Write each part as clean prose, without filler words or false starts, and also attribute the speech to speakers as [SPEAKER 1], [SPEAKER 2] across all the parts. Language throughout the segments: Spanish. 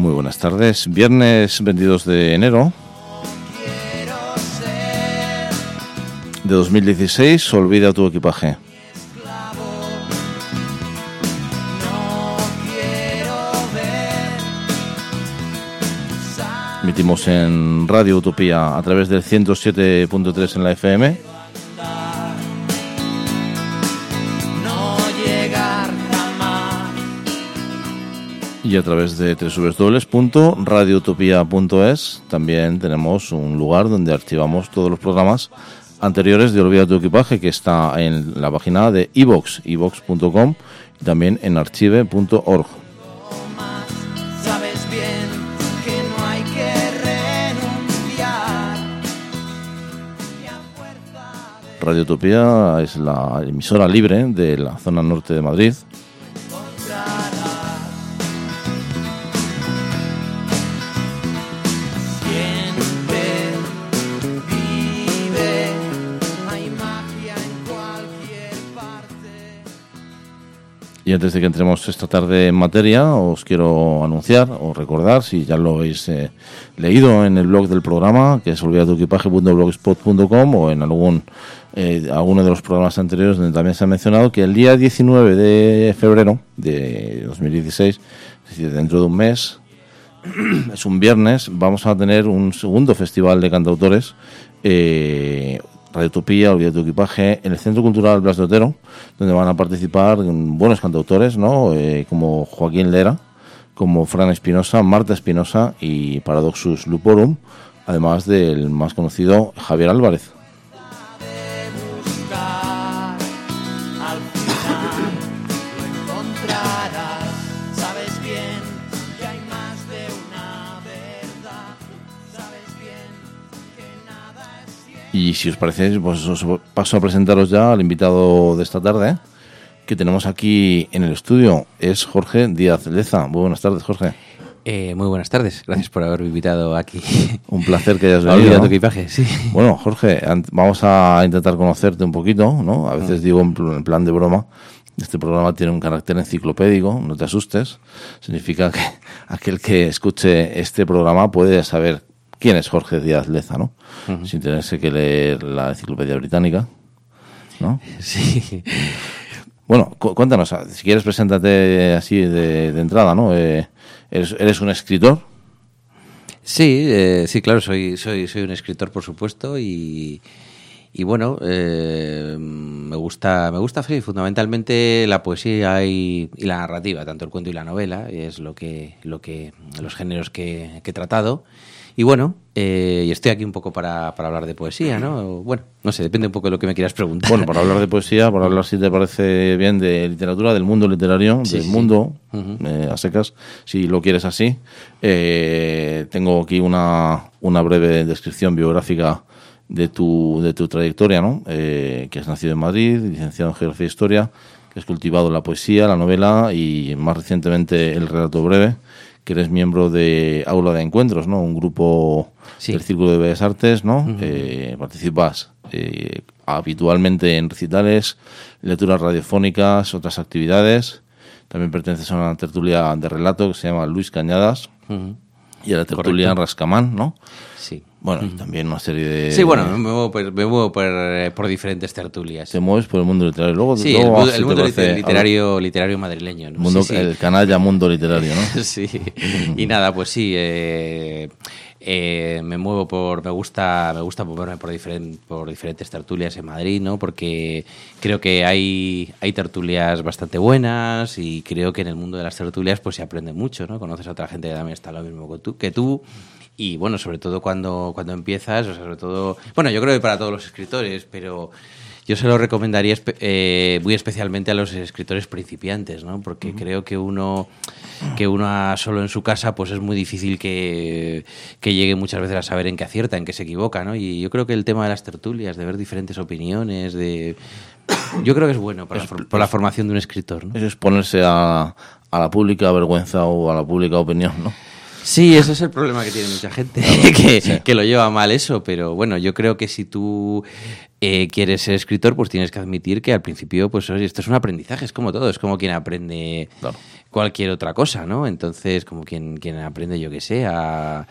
[SPEAKER 1] Muy buenas tardes. Viernes 22 de enero de 2016. Olvida tu equipaje. Emitimos en Radio Utopía a través del 107.3 en la FM. Y a través de www.radioutopia.es también tenemos un lugar donde archivamos todos los programas anteriores de Olvida tu equipaje, que está en la página de iVoox, iVoox.com, y también en archive.org. Radio Utopía es la emisora libre de la zona norte de Madrid. Y antes de que entremos esta tarde en materia, os quiero anunciar o recordar, si ya lo habéis leído en el blog del programa, que es olvidatuequipaje.blogspot.com, o en alguno de los programas anteriores donde también se ha mencionado, que el día 19 de febrero de 2016, es decir, dentro de un mes, es un viernes, vamos a tener un segundo festival de cantautores, Radio Utopía, Olvida tu equipaje, en el Centro Cultural Blas de Otero, donde van a participar buenos cantautores, ¿no? Como Joaquín Lera, como Fran Espinosa, Marta Espinosa y Paradoxus Luporum, además del más conocido Javier Álvarez. Y si os parece, pues os paso a presentaros ya al invitado de esta tarde, que tenemos aquí en el estudio. Es Jorge Díaz Leza. Muy buenas tardes, Jorge.
[SPEAKER 2] Muy buenas tardes. Gracias por haberme invitado aquí.
[SPEAKER 1] Un placer que hayas venido.
[SPEAKER 2] Olvida tu equipaje, sí.
[SPEAKER 1] Bueno, Jorge, vamos a intentar conocerte un poquito, ¿no? A veces digo en plan de broma, este programa tiene un carácter enciclopédico, no te asustes. Significa que aquel que escuche este programa puede saber quién es Jorge Díaz Leza, ¿no? Uh-huh. Sin tenerse que leer la enciclopedia británica, ¿no?
[SPEAKER 2] Sí.
[SPEAKER 1] Bueno, cuéntanos, si quieres, preséntate así de entrada, ¿no? ¿Eres un escritor?
[SPEAKER 2] Sí, sí, claro, soy un escritor, por supuesto, y bueno, me gusta sí, fundamentalmente la poesía y la narrativa, tanto el cuento y la novela, es lo que los géneros que he tratado. Y bueno, y estoy aquí un poco para hablar de poesía, ¿no? Bueno, no sé, depende un poco de lo que me quieras preguntar.
[SPEAKER 1] Bueno, para hablar de poesía, para hablar, si te parece bien, de literatura, del mundo literario,
[SPEAKER 2] sí,
[SPEAKER 1] del
[SPEAKER 2] sí.
[SPEAKER 1] mundo,
[SPEAKER 2] Uh-huh.
[SPEAKER 1] A secas, si lo quieres así. Tengo aquí una breve descripción biográfica de tu trayectoria, ¿no? Que has nacido en Madrid, licenciado en Geografía e Historia, que has cultivado la poesía, la novela y más recientemente el relato breve, que eres miembro de Aula de Encuentros, ¿no? Un grupo del Círculo de Bellas Artes, ¿no? Uh-huh. Participas habitualmente en recitales, lecturas radiofónicas, otras actividades. También perteneces a una tertulia de relato que se llama Luis Cañadas. Uh-huh. Y a la tertulia Rascamán, ¿no?
[SPEAKER 2] Sí.
[SPEAKER 1] Bueno, y también una serie de...
[SPEAKER 2] Sí, bueno, me muevo por diferentes tertulias.
[SPEAKER 1] Te mueves por el mundo literario. Luego,
[SPEAKER 2] sí,
[SPEAKER 1] luego
[SPEAKER 2] el mundo literario madrileño, ¿no?
[SPEAKER 1] Mundo,
[SPEAKER 2] sí.
[SPEAKER 1] El canalla mundo literario, ¿no?
[SPEAKER 2] Sí. Y nada, pues sí, me gusta moverme por diferentes tertulias en Madrid, ¿no? Porque creo que hay tertulias bastante buenas y creo que en el mundo de las tertulias pues se aprende mucho, ¿no? Conoces a otra gente que también está lo mismo que tú. Y bueno, sobre todo cuando empiezas, o sea, sobre todo, bueno, yo creo que para todos los escritores, pero yo se lo recomendaría muy especialmente a los escritores principiantes, ¿no? Porque creo que uno solo en su casa, pues es muy difícil que llegue muchas veces a saber en qué acierta, en qué se equivoca, ¿no? Y yo creo que el tema de las tertulias, de ver diferentes opiniones, yo creo que es bueno para la formación de un escritor, ¿no?
[SPEAKER 1] Es exponerse a la pública vergüenza o a la pública opinión, ¿no?
[SPEAKER 2] Sí, ese es el problema que tiene mucha gente, que lo lleva mal eso, pero bueno, yo creo que si tú quieres ser escritor, pues tienes que admitir que al principio, pues oye, esto es un aprendizaje, es como todo, es como quien aprende cualquier otra cosa, ¿no? Entonces, como quien aprende, yo qué sé, a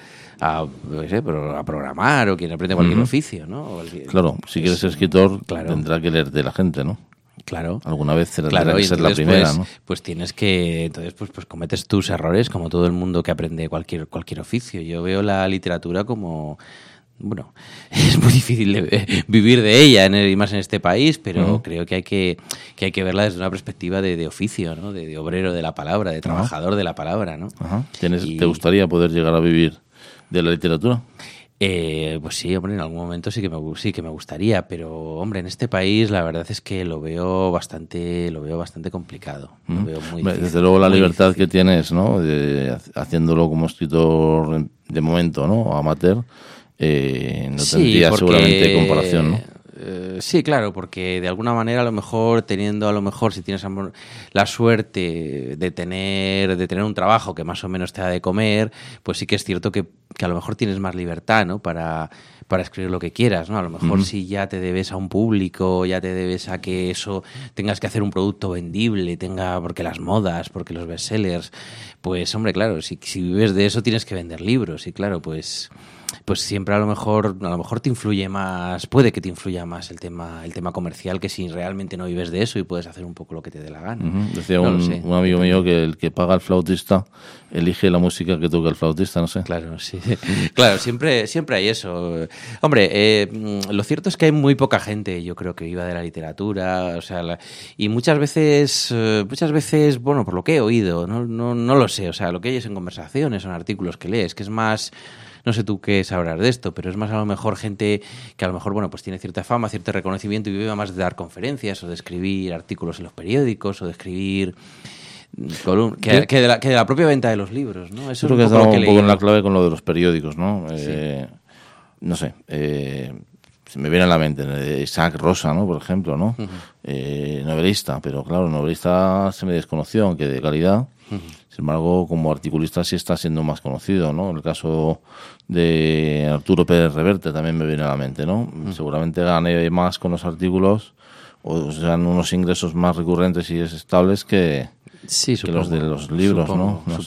[SPEAKER 2] programar, o quien aprende cualquier oficio, ¿no?
[SPEAKER 1] Claro, si quieres ser escritor, tendrá que leer de la gente, ¿no?
[SPEAKER 2] Claro.
[SPEAKER 1] Alguna vez tendrá que ser la primera, ¿no?
[SPEAKER 2] Pues tienes que... Entonces, pues cometes tus errores como todo el mundo que aprende cualquier oficio. Yo veo la literatura como... Bueno, es muy difícil vivir de ella, y más en este país, pero creo que hay que verla desde una perspectiva de oficio, ¿no? De obrero de la palabra, de trabajador de la palabra, ¿no?
[SPEAKER 1] ¿Te gustaría poder llegar a vivir de la literatura?
[SPEAKER 2] Pues sí, hombre, en algún momento sí que me gustaría, pero hombre, en este país la verdad es que lo veo bastante complicado. Lo veo muy difícil,
[SPEAKER 1] desde luego la libertad
[SPEAKER 2] difícil
[SPEAKER 1] que tienes, ¿no? Haciéndolo como escritor de momento, ¿no? Amateur, no tendría seguramente comparación, ¿no?
[SPEAKER 2] Sí, claro, porque de alguna manera a lo mejor si tienes la suerte de tener un trabajo que más o menos te da de comer, pues sí que es cierto que a lo mejor tienes más libertad, ¿no? Para escribir lo que quieras, ¿no? A lo mejor si ya te debes a un público, ya te debes a que eso tengas que hacer un producto vendible, porque las modas, porque los bestsellers, pues hombre, claro, si vives de eso tienes que vender libros y claro, pues siempre a lo mejor te influye más, puede que te influya más el tema comercial que si realmente no vives de eso y puedes hacer un poco lo que te dé la gana.
[SPEAKER 1] Decía un amigo mío que el que paga al flautista elige la música que toca el flautista, no sé.
[SPEAKER 2] Claro, sí. Claro, siempre hay eso. Hombre, lo cierto es que hay muy poca gente, yo creo, que viva de la literatura, o sea, y muchas veces, bueno, por lo que he oído, no lo sé, o sea, lo que oyes en conversaciones o en artículos que lees, que es más... No sé tú qué sabrás de esto, pero es más a lo mejor gente que a lo mejor, bueno, pues tiene cierta fama, cierto reconocimiento y vive más de dar conferencias o de escribir artículos en los periódicos o de escribir que de la propia venta de los libros, ¿no? Eso
[SPEAKER 1] creo que has dado un poco en la clave con lo de los periódicos, ¿no?
[SPEAKER 2] Sí.
[SPEAKER 1] No sé, se me viene a la mente Isaac Rosa, ¿no? Por ejemplo, ¿no? Novelista, pero claro, novelista se me desconoció, aunque de calidad. Sin embargo, como articulista sí está siendo más conocido, ¿no? El caso de Arturo Pérez Reverte también me viene a la mente, ¿no? Seguramente gane más con los artículos o sean unos ingresos más recurrentes y estables que los de los libros,
[SPEAKER 2] supongo,
[SPEAKER 1] ¿no?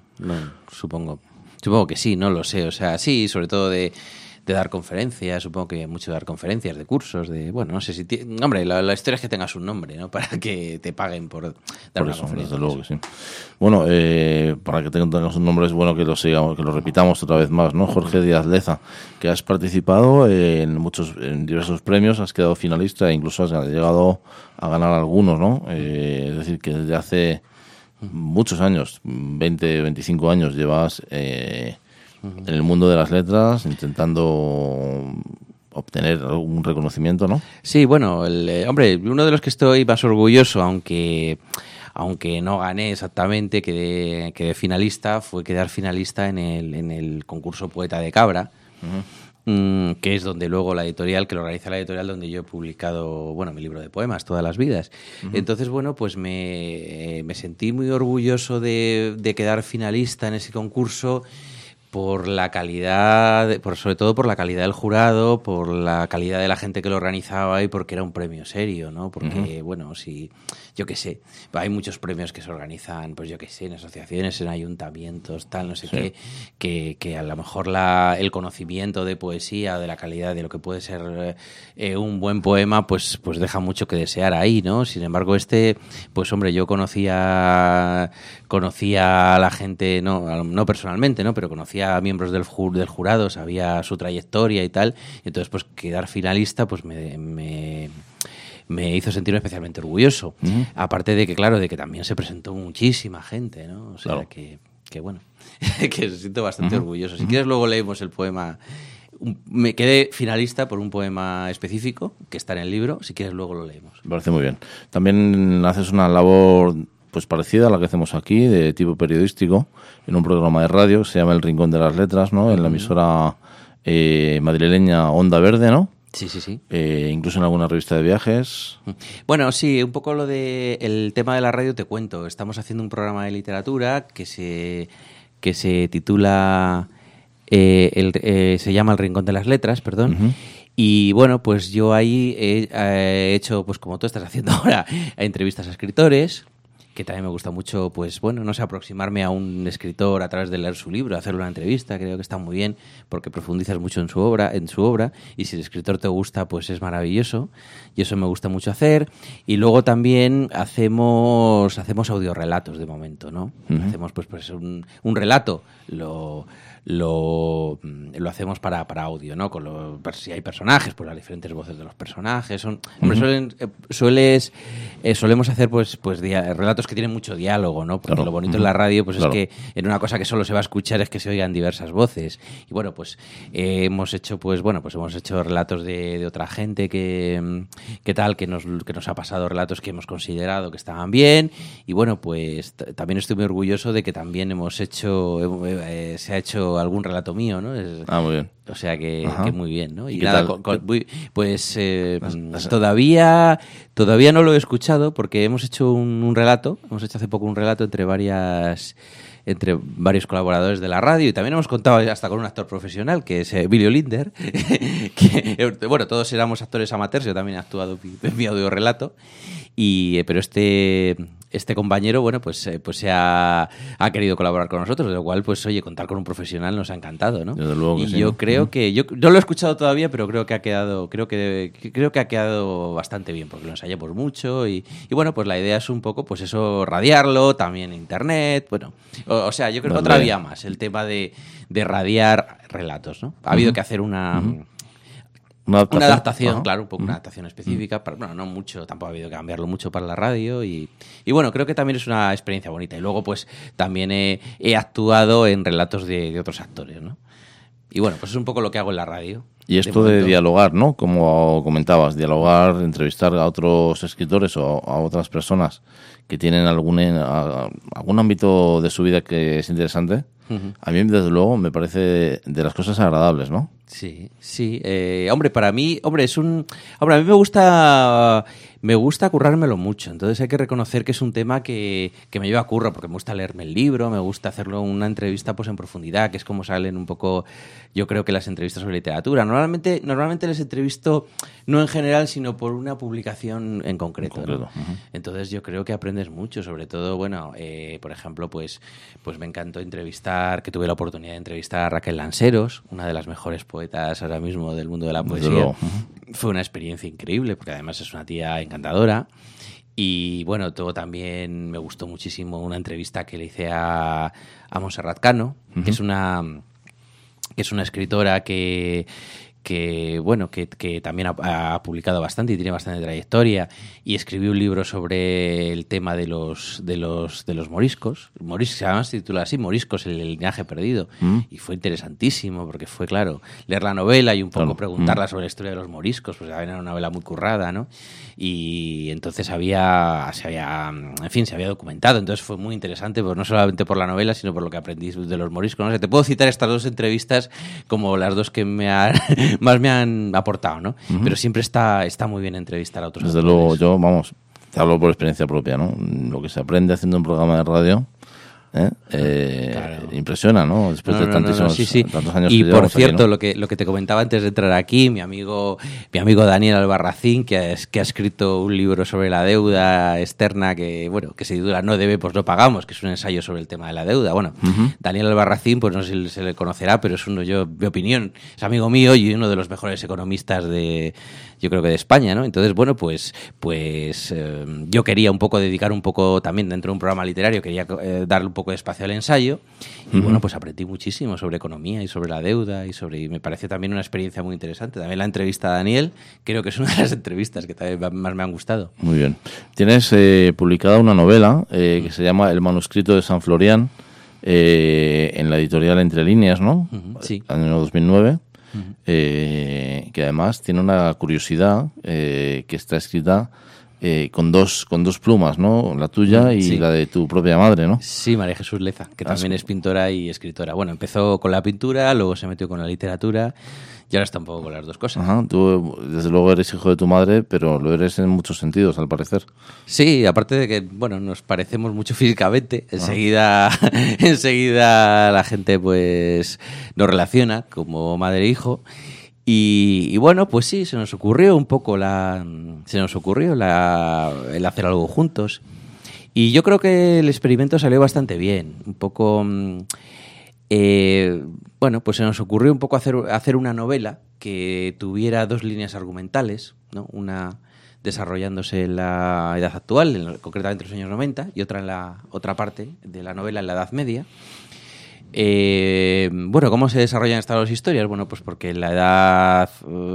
[SPEAKER 2] Supongo que sí, no lo sé. O sea, sí, sobre todo de dar conferencias, supongo que mucho de dar conferencias, de cursos, bueno, no sé si... Hombre, la historia es que tengas un nombre, ¿no? Para que te paguen por dar una conferencia.
[SPEAKER 1] Desde luego que sí. Bueno, para que tengas un nombre es bueno que lo repitamos otra vez más, ¿no? Jorge Díaz Leza, que has participado en diversos premios, has quedado finalista e incluso has llegado a ganar algunos, ¿no? Es decir, que desde hace muchos años, 20, 25 años, llevas... en el mundo de las letras, intentando obtener algún reconocimiento, ¿no?
[SPEAKER 2] Sí, bueno, hombre, uno de los que estoy más orgulloso, aunque no gané exactamente, quedé finalista, fue quedar finalista en el concurso Poeta de Cabra, que es donde luego que lo organiza la editorial donde yo he publicado, bueno, mi libro de poemas, Todas las vidas. Entonces, bueno, pues me sentí muy orgulloso de quedar finalista en ese concurso, por la calidad, sobre todo por la calidad del jurado, por la calidad de la gente que lo organizaba y porque era un premio serio, ¿no? Porque, bueno, si, yo qué sé, hay muchos premios que se organizan, pues yo qué sé, en asociaciones, en ayuntamientos, tal, no sé qué, que a lo mejor el conocimiento de poesía, de la calidad de lo que puede ser un buen poema, pues deja mucho que desear ahí, ¿no? Sin embargo, pues hombre, yo conocía a la gente, no personalmente, ¿no? Pero conocía a miembros del jurado, sabía su trayectoria y tal, y entonces pues quedar finalista pues me hizo sentirme especialmente orgulloso. Aparte de que, claro, de que también se presentó muchísima gente, ¿no? O sea, claro. que bueno, que se siento bastante orgulloso. Si quieres luego leemos el poema. Me quedé finalista por un poema específico que está en el libro, si quieres luego lo leemos.
[SPEAKER 1] Me parece muy bien. También haces una labor pues parecida a la que hacemos aquí, de tipo periodístico, en un programa de radio, se llama El Rincón de las Letras, ¿no? En la emisora madrileña Onda Verde, ¿no?
[SPEAKER 2] Sí.
[SPEAKER 1] Incluso en alguna revista de viajes.
[SPEAKER 2] Bueno, sí, un poco el tema de la radio te cuento. Estamos haciendo un programa de literatura que que se titula, se llama El Rincón de las Letras, perdón.
[SPEAKER 1] Uh-huh.
[SPEAKER 2] Y bueno, pues yo ahí he hecho, pues como tú estás haciendo ahora, entrevistas a escritores, que también me gusta mucho, pues bueno, no sé, aproximarme a un escritor a través de leer su libro, hacerle una entrevista, creo que está muy bien, porque profundizas mucho en su obra, y si el escritor te gusta, pues es maravilloso, y eso me gusta mucho hacer. Y luego también hacemos audiorelatos de momento, ¿no? Uh-huh. Hacemos pues un relato, lo hacemos para audio, ¿no? Si hay personajes, pues las diferentes voces de los personajes. Solemos hacer pues relatos que tienen mucho diálogo, ¿no? Porque claro, lo bonito en la radio pues claro, es que en una cosa que solo se va a escuchar es que se oigan diversas voces. Y bueno, pues hemos hecho relatos de otra gente que nos ha pasado relatos que hemos considerado que estaban bien. Y bueno, pues también estoy muy orgulloso de que también se ha hecho algún relato mío, ¿no?
[SPEAKER 1] Muy bien.
[SPEAKER 2] O sea que muy bien, ¿no?
[SPEAKER 1] Y nada,
[SPEAKER 2] todavía no lo he escuchado porque hemos hecho hace poco un relato entre varios colaboradores de la radio, y también hemos contado hasta con un actor profesional que es Emilio Linder, que bueno, todos éramos actores amateurs, yo también he actuado en mi audiorelato, pero este compañero, bueno, pues se ha querido colaborar con nosotros, de lo cual, pues oye, contar con un profesional nos ha encantado, ¿no?
[SPEAKER 1] Desde luego que
[SPEAKER 2] y
[SPEAKER 1] sí,
[SPEAKER 2] yo creo que yo no lo he escuchado todavía, pero creo que ha quedado bastante bien, porque lo ensayamos mucho y bueno, pues la idea es un poco, pues eso, radiarlo, también internet, bueno, o sea, yo creo que otra vía más, el tema de radiar relatos, ¿no? Ha habido que hacer una adaptación, claro, un poco una adaptación específica. Bueno, no mucho, tampoco ha habido que cambiarlo mucho para la radio y bueno, creo que también es una experiencia bonita. Y luego, pues, también he actuado en relatos de otros actores, ¿no? Y bueno, pues es un poco lo que hago en la radio.
[SPEAKER 1] Y esto de dialogar, ¿no? Como comentabas, dialogar, entrevistar a otros escritores o a otras personas que tienen algún ámbito de su vida que es interesante. Uh-huh. A mí, desde luego, me parece de las cosas agradables, ¿no?
[SPEAKER 2] Sí. Para mí, a mí me gusta currármelo mucho. Entonces hay que reconocer que es un tema que me lleva a curro, porque me gusta leerme el libro, me gusta hacerlo una entrevista pues en profundidad, que es como salen un poco, yo creo que las entrevistas sobre literatura. Normalmente les entrevisto no en general, sino por una publicación en concreto. ¿No? Uh-huh. Entonces yo creo que aprendes mucho, sobre todo, bueno, por ejemplo, pues me encantó que tuve la oportunidad de entrevistar a Raquel Lanceros, una de las mejores poetas ahora mismo del mundo de la poesía. Uh-huh. Fue una experiencia increíble, porque además es una tía encantadora. Y bueno, todo también me gustó muchísimo una entrevista que le hice a Montserrat Cano, uh-huh, que es una escritora que también ha publicado bastante y tiene bastante trayectoria, y escribió un libro sobre el tema de los moriscos. Además se titula así, Moriscos, el linaje perdido. Y fue interesantísimo, porque fue, claro, leer la novela y un poco preguntarla sobre la historia de los moriscos, pues era una novela muy currada, ¿no? Y entonces se había documentado, entonces fue muy interesante, pues no solamente por la novela, sino por lo que aprendí de los moriscos, ¿no? O sea, te puedo citar estas dos entrevistas como las dos que más me han aportado, ¿no? Uh-huh. Pero siempre está muy bien entrevistar a otros
[SPEAKER 1] Desde
[SPEAKER 2] autores.
[SPEAKER 1] Luego, te hablo por experiencia propia, ¿no? Lo que se aprende haciendo un programa de radio claro, impresiona, ¿no? Después de tantos años.
[SPEAKER 2] Y por cierto, aquí, ¿no? lo que te comentaba antes de entrar aquí, mi amigo Daniel Albarracín, que ha escrito un libro sobre la deuda externa que se titula No debe, pues no pagamos, que es un ensayo sobre el tema de la deuda. Bueno, uh-huh, Daniel Albarracín, pues no sé si se le conocerá, pero es mi opinión, es amigo mío y uno de los mejores economistas yo creo que de España, ¿no? Entonces, bueno, pues yo quería un poco dedicar un poco también dentro de un programa literario, quería darle un poco de espacio al ensayo y bueno, pues aprendí muchísimo sobre economía y sobre la deuda y me pareció también una experiencia muy interesante. También la entrevista a Daniel creo que es una de las entrevistas que también más me han gustado.
[SPEAKER 1] Muy bien. Tienes publicada una novela que se llama El manuscrito de San Florián en la editorial Entre Líneas, ¿no?
[SPEAKER 2] Uh-huh, sí.
[SPEAKER 1] Año 2009. Uh-huh. Que además tiene una curiosidad que está escrita con dos plumas, ¿no? La tuya y la de tu propia madre, ¿no?
[SPEAKER 2] Sí, María Jesús Leza, que también es pintora y escritora. Bueno, empezó con la pintura, luego se metió con la literatura Y ahora está un poco con las dos cosas.
[SPEAKER 1] Ajá, tú desde luego eres hijo de tu madre, pero lo eres en muchos sentidos, al parecer.
[SPEAKER 2] Sí, aparte de que, bueno, nos parecemos mucho físicamente, enseguida la gente pues nos relaciona como madre e hijo. Y bueno, pues sí, se nos ocurrió el hacer algo juntos. Y yo creo que el experimento salió bastante bien. Un poco, bueno, pues se nos ocurrió un poco hacer una novela que tuviera dos líneas argumentales, ¿no? Una desarrollándose en la edad actual, concretamente en los años 90, y otra en la otra parte de la novela en la Edad Media. Bueno, ¿cómo se desarrollan estas dos historias? Bueno, pues porque en la edad,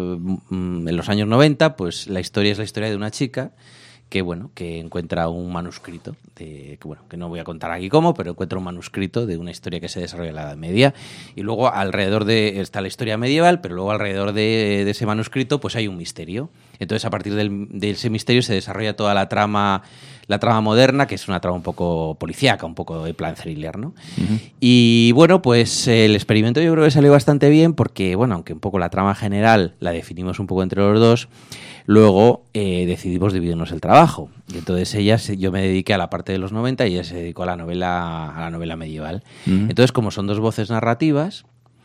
[SPEAKER 2] en los años 90, pues la historia es la historia de una chica que, bueno, que encuentra un manuscrito, que no voy a contar aquí cómo, pero encuentra un manuscrito de una historia que se desarrolla en la Edad Media. Y luego alrededor está la historia medieval, pero luego alrededor de ese manuscrito pues hay un misterio. Entonces, a partir de ese misterio se desarrolla toda la trama moderna, que es una trama un poco policíaca, un poco de plan thriller, ¿no? Uh-huh. Y bueno, pues el experimento yo creo que salió bastante bien porque, bueno, aunque un poco la trama general la definimos un poco entre los dos, luego decidimos dividirnos el trabajo. Y entonces yo me dediqué a la parte de los 90 y ella se dedicó a la novela medieval. Uh-huh. Entonces, como son dos voces narrativas,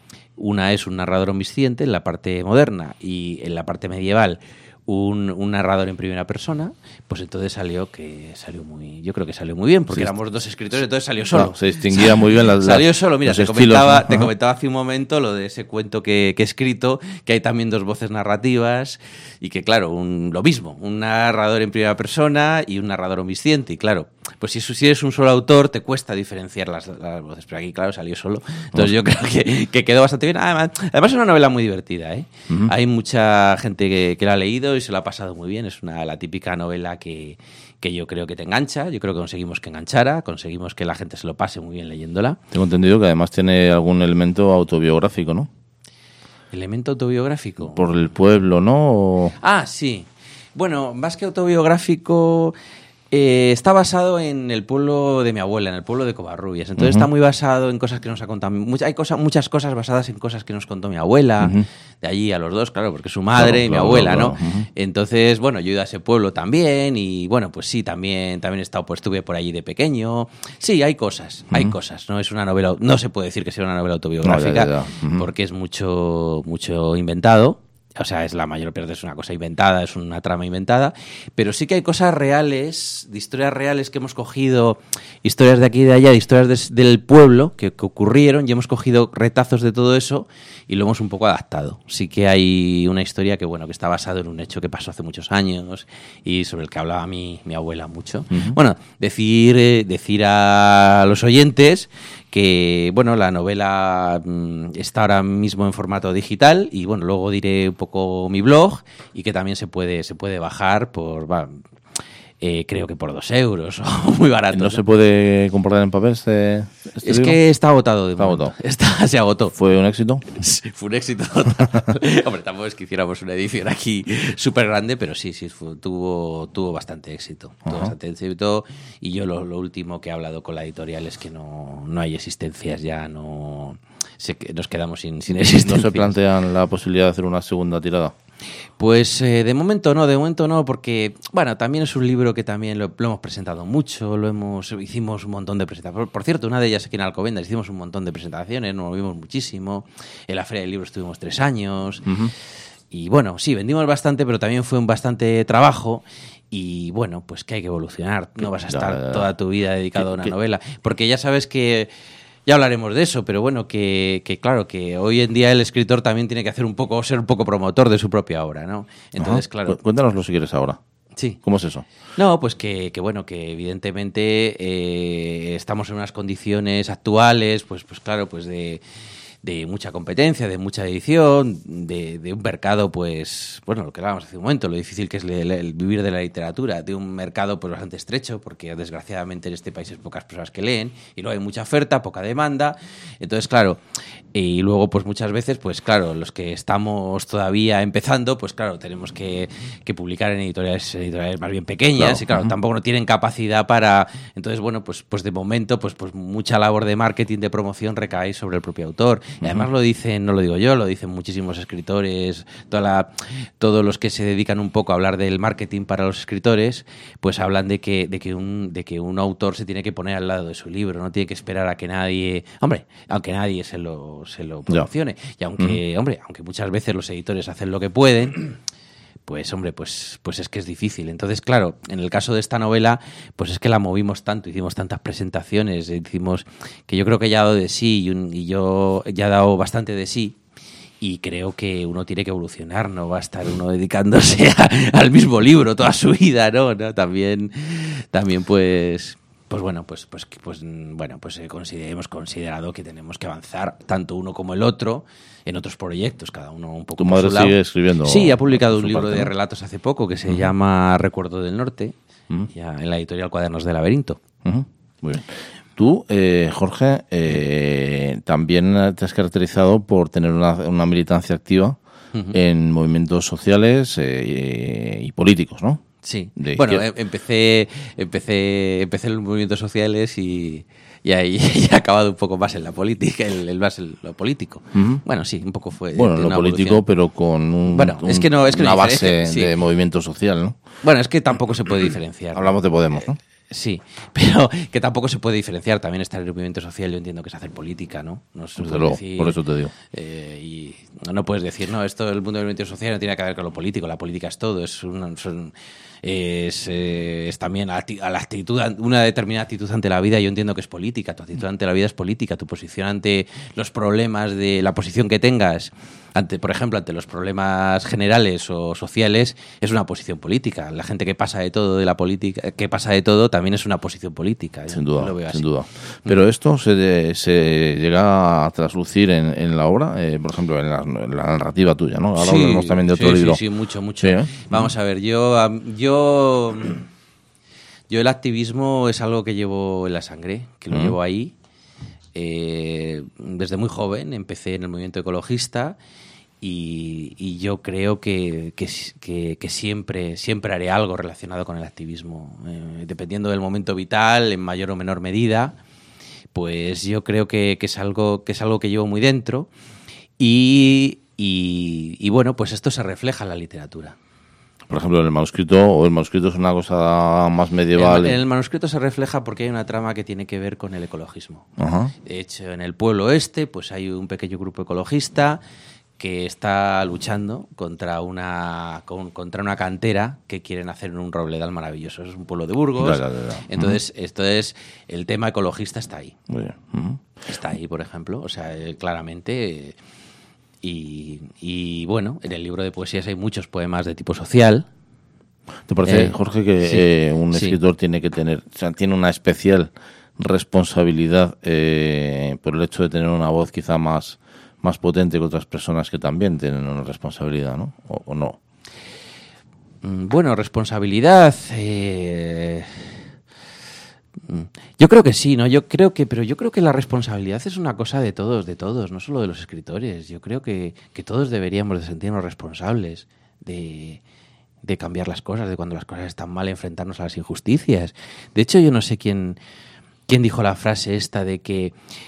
[SPEAKER 2] una es un narrador omnisciente en la parte moderna y en la parte medieval un narrador en primera persona, pues entonces yo creo que salió muy bien, porque éramos dos escritores, entonces salió solo.
[SPEAKER 1] Claro, se distinguía muy bien
[SPEAKER 2] salió solo, mira, te comentaba hace un momento lo de ese cuento que he escrito, que hay también dos voces narrativas, y que claro, lo mismo, un narrador en primera persona y un narrador omnisciente, y claro, pues si eres un solo autor, te cuesta diferenciar las voces, pero aquí, claro, salió solo. Entonces yo creo que quedó bastante bien. Además es una novela muy divertida, ¿eh? Uh-huh. Hay mucha gente que la ha leído y se lo ha pasado muy bien. Es la típica novela que yo creo que te engancha. Yo creo que conseguimos que enganchara, conseguimos que la gente se lo pase muy bien leyéndola.
[SPEAKER 1] Tengo entendido que además tiene algún elemento autobiográfico, ¿no?
[SPEAKER 2] ¿Elemento autobiográfico?
[SPEAKER 1] Por el pueblo, ¿no?
[SPEAKER 2] Ah, sí. Bueno, más que autobiográfico, está basado en el pueblo de mi abuela, en el pueblo de Covarrubias. Entonces está muy basado en cosas que nos ha contado. Hay muchas cosas basadas en cosas que nos contó mi abuela, de allí a los dos, claro, porque es su madre y mi abuela, ¿no? Entonces, bueno, yo he ido a ese pueblo también y, bueno, pues sí, también he estado, pues estuve por allí de pequeño. Sí, hay cosas, no es una novela, no se puede decir que sea una novela autobiográfica, porque es mucho inventado. O sea, es la mayor parte es una cosa inventada, es una trama inventada, pero sí que hay cosas reales, de historias reales que hemos cogido, historias de aquí y de allá, de historias del pueblo que ocurrieron, y hemos cogido retazos de todo eso y lo hemos un poco adaptado. Sí que hay una historia que está basado en un hecho que pasó hace muchos años y sobre el que hablaba mi abuela mucho. Bueno, decir a los oyentes que, bueno, la novela está ahora mismo en formato digital y, bueno, luego diré un poco mi blog y que también se puede bajar por, creo que por 2 euros o muy barato.
[SPEAKER 1] ¿No se puede comprar en papel este
[SPEAKER 2] es
[SPEAKER 1] libro?
[SPEAKER 2] Que está agotado.
[SPEAKER 1] Está agotado.
[SPEAKER 2] Se agotó.
[SPEAKER 1] ¿Fue un éxito?
[SPEAKER 2] Sí, fue un éxito total. Hombre, tampoco es que hiciéramos una edición aquí súper grande, pero sí, tuvo bastante éxito. Tuvo bastante éxito y yo lo último que he hablado con la editorial es que no hay existencias ya, nos quedamos sin existencia.
[SPEAKER 1] ¿No se plantean la posibilidad de hacer una segunda tirada?
[SPEAKER 2] Pues de momento no, porque bueno, también es un libro que también lo hemos presentado mucho, hicimos un montón de presentaciones. Por cierto, una de ellas aquí en Alcobendas hicimos un montón de presentaciones, nos movimos muchísimo. En la Feria del Libro estuvimos 3 años. Y bueno, sí, vendimos bastante, pero también fue un bastante trabajo. Y bueno, pues que hay que evolucionar. No vas a estar toda tu vida dedicado a una novela. Porque ya sabes que ya hablaremos de eso, pero bueno, que claro, que hoy en día el escritor también tiene que ser un poco promotor de su propia obra, ¿no? Entonces, claro.
[SPEAKER 1] Cuéntanoslo si quieres ahora.
[SPEAKER 2] Sí.
[SPEAKER 1] ¿Cómo es eso?
[SPEAKER 2] No, pues que evidentemente estamos en unas condiciones actuales, pues claro, pues de mucha competencia, de mucha edición, de un mercado, pues, bueno, lo que hablábamos hace un momento, lo difícil que es el vivir de la literatura, de un mercado pues bastante estrecho, porque desgraciadamente en este país hay pocas personas que leen, y luego hay mucha oferta, poca demanda, entonces, claro, y luego, pues muchas veces, pues claro, los que estamos todavía empezando, pues claro, tenemos que publicar en editoriales más bien pequeñas, y claro, tampoco no tienen capacidad para, entonces, bueno, pues de momento, pues mucha labor de marketing, de promoción recae sobre el propio autor. Y además lo dicen, no lo digo yo, lo dicen muchísimos escritores, todos los que se dedican un poco a hablar del marketing para los escritores, pues hablan de que un autor se tiene que poner al lado de su libro, no tiene que esperar a que nadie, aunque nadie se lo promocione. Y aunque muchas veces los editores hacen lo que pueden, pues es que es difícil. Entonces, claro, en el caso de esta novela, pues es que la movimos tanto, hicimos tantas presentaciones, hicimos que yo creo que ya ha dado de sí y yo ya he dado bastante de sí. Y creo que uno tiene que evolucionar, no va a estar uno dedicándose al mismo libro toda su vida, ¿no? También pues hemos considerado que tenemos que avanzar tanto uno como el otro en otros proyectos, cada uno un poco.
[SPEAKER 1] ¿Tu madre sigue escribiendo?
[SPEAKER 2] Sí, ha publicado un libro de relatos hace poco que se llama Recuerdo del Norte, ya en la editorial Cuadernos de Laberinto.
[SPEAKER 1] Muy bien. Tú, Jorge, también te has caracterizado por tener una militancia activa en movimientos sociales y políticos, ¿no?
[SPEAKER 2] Sí. Bueno, empecé en los movimientos sociales y ahí he acabado un poco más en la política, lo político. Bueno, sí, un poco fue.
[SPEAKER 1] Bueno, lo político,
[SPEAKER 2] evolución.
[SPEAKER 1] Pero con una base de movimiento social, ¿no?
[SPEAKER 2] Bueno, es que tampoco se puede diferenciar.
[SPEAKER 1] Hablamos de Podemos, ¿no?
[SPEAKER 2] Sí, pero que tampoco se puede diferenciar. También estar en el movimiento social, yo entiendo que es hacer política, ¿no? No se puede decir,
[SPEAKER 1] por eso te digo.
[SPEAKER 2] Y no puedes decir, no, esto el mundo del movimiento social no tiene que ver con lo político. La política es todo, es también a la actitud, una determinada actitud ante la vida. Yo entiendo que es política. Tu actitud ante la vida es política. Tu posición ante los problemas, de la posición que tengas, por ejemplo, ante los problemas generales o sociales, es una posición política. La gente que pasa de todo de la política, que pasa de todo, también es una posición política.
[SPEAKER 1] Sin duda. Pero esto se llega a traslucir en la obra, por ejemplo, en la narrativa tuya, ¿no? Ahora hablamos también de otro libro.
[SPEAKER 2] Sí, mucho. ¿Sí? Vamos a ver, yo el activismo es algo que llevo en la sangre, que lo llevo ahí. Desde muy joven empecé en el movimiento ecologista y yo creo que siempre haré algo relacionado con el activismo, dependiendo del momento vital, en mayor o menor medida. Pues yo creo que es algo que llevo muy dentro y bueno, pues esto se refleja en la literatura.
[SPEAKER 1] Por ejemplo, en el manuscrito es una cosa más medieval.
[SPEAKER 2] En el manuscrito se refleja porque hay una trama que tiene que ver con el ecologismo.
[SPEAKER 1] Ajá.
[SPEAKER 2] De hecho, en el pueblo pues hay un pequeño grupo ecologista que está luchando contra una cantera que quieren hacer en un robledal maravilloso. Es un pueblo de Burgos. Entonces, el tema ecologista está ahí.
[SPEAKER 1] Muy bien.
[SPEAKER 2] Está ahí, por ejemplo. O sea, claramente. Y bueno, en el libro de poesías hay muchos poemas de tipo social.
[SPEAKER 1] ¿Te parece, Jorge, que un escritor tiene que tener, tiene una especial responsabilidad por el hecho de tener una voz quizá más potente que otras personas que también tienen una responsabilidad, ¿no? ¿O no?
[SPEAKER 2] Bueno, responsabilidad. Yo creo que sí, ¿no? Pero yo creo que la responsabilidad es una cosa de todos, no solo de los escritores. Yo creo que todos deberíamos de sentirnos responsables de cambiar las cosas, de cuando las cosas están mal, enfrentarnos a las injusticias. De hecho, yo no sé quién dijo la frase esta de que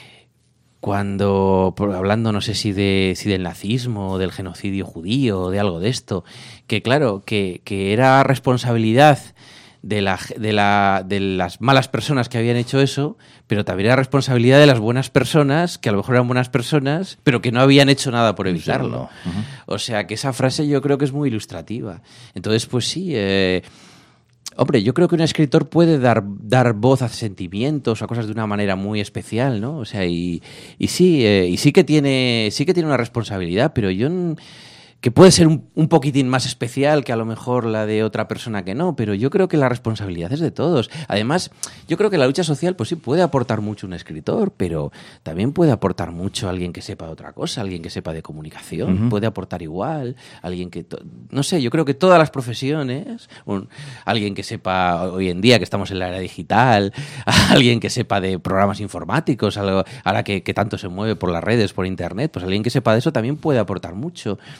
[SPEAKER 2] hablando no sé si del nazismo o del genocidio judío o de algo de esto, que claro, que era responsabilidad de las malas personas que habían hecho eso, pero también era responsabilidad de las buenas personas, que a lo mejor eran buenas personas, pero que no habían hecho nada por evitarlo. O sea, que esa frase yo creo que es muy ilustrativa. Entonces, pues sí, yo creo que un escritor puede dar voz a sentimientos, a cosas de una manera muy especial, ¿no? O sea, y sí que tiene una responsabilidad, pero que puede ser un poquitín más especial que a lo mejor la de otra persona que no, pero yo creo que la responsabilidad es de todos. Además, yo creo que la lucha social, pues sí, puede aportar mucho un escritor, pero también puede aportar mucho alguien que sepa de otra cosa, alguien que sepa de comunicación, puede aportar igual, alguien que... no sé, yo creo que todas las profesiones, alguien que sepa, hoy en día que estamos en la era digital, alguien que sepa de programas informáticos, ahora que tanto se mueve por las redes, por internet, pues alguien que sepa de eso también puede aportar mucho.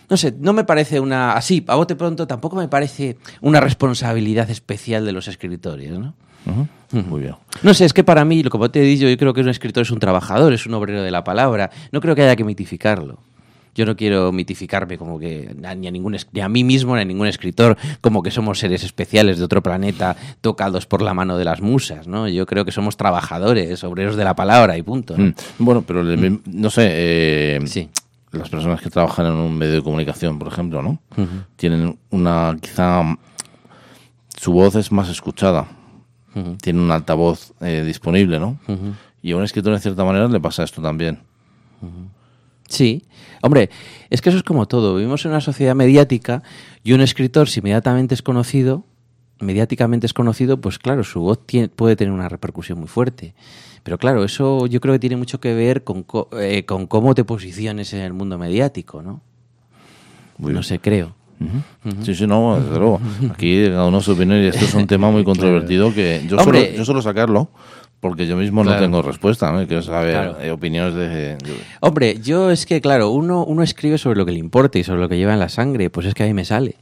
[SPEAKER 2] no sé, no me parece así, a bote pronto, tampoco me parece una responsabilidad especial de los escritores, ¿no?
[SPEAKER 1] Muy bien.
[SPEAKER 2] No sé, es que para mí, como te he dicho, yo creo que un escritor es un trabajador, es un obrero de la palabra. No creo que haya que mitificarlo. Yo no quiero mitificarme como que ni a mí mismo ni a ningún escritor como que somos seres especiales de otro planeta tocados por la mano de las musas, ¿no? Yo creo que somos trabajadores, obreros de la palabra y punto, ¿no?
[SPEAKER 1] Bueno, pero no sé,
[SPEAKER 2] sí.
[SPEAKER 1] Las personas que trabajan en un medio de comunicación, por ejemplo, ¿no? Tienen quizá su voz es más escuchada. Tiene un altavoz disponible, ¿no? Y a un escritor, en cierta manera, le pasa esto también.
[SPEAKER 2] Sí. Hombre, es que eso es como todo. Vivimos en una sociedad mediática y un escritor, si mediáticamente es conocido, pues claro, su voz puede tener una repercusión muy fuerte. Pero claro, eso yo creo que tiene mucho que ver con cómo te posiciones en el mundo mediático, ¿no? No sé, creo.
[SPEAKER 1] Sí, no, desde luego. Aquí cada uno su opinión y esto es un tema muy controvertido que yo suelo sacarlo porque yo mismo no tengo respuesta, ¿no? Quiero saber opiniones de...
[SPEAKER 2] Hombre, yo es que, claro, uno escribe sobre lo que le importa y sobre lo que lleva en la sangre, pues es que a mí me sale.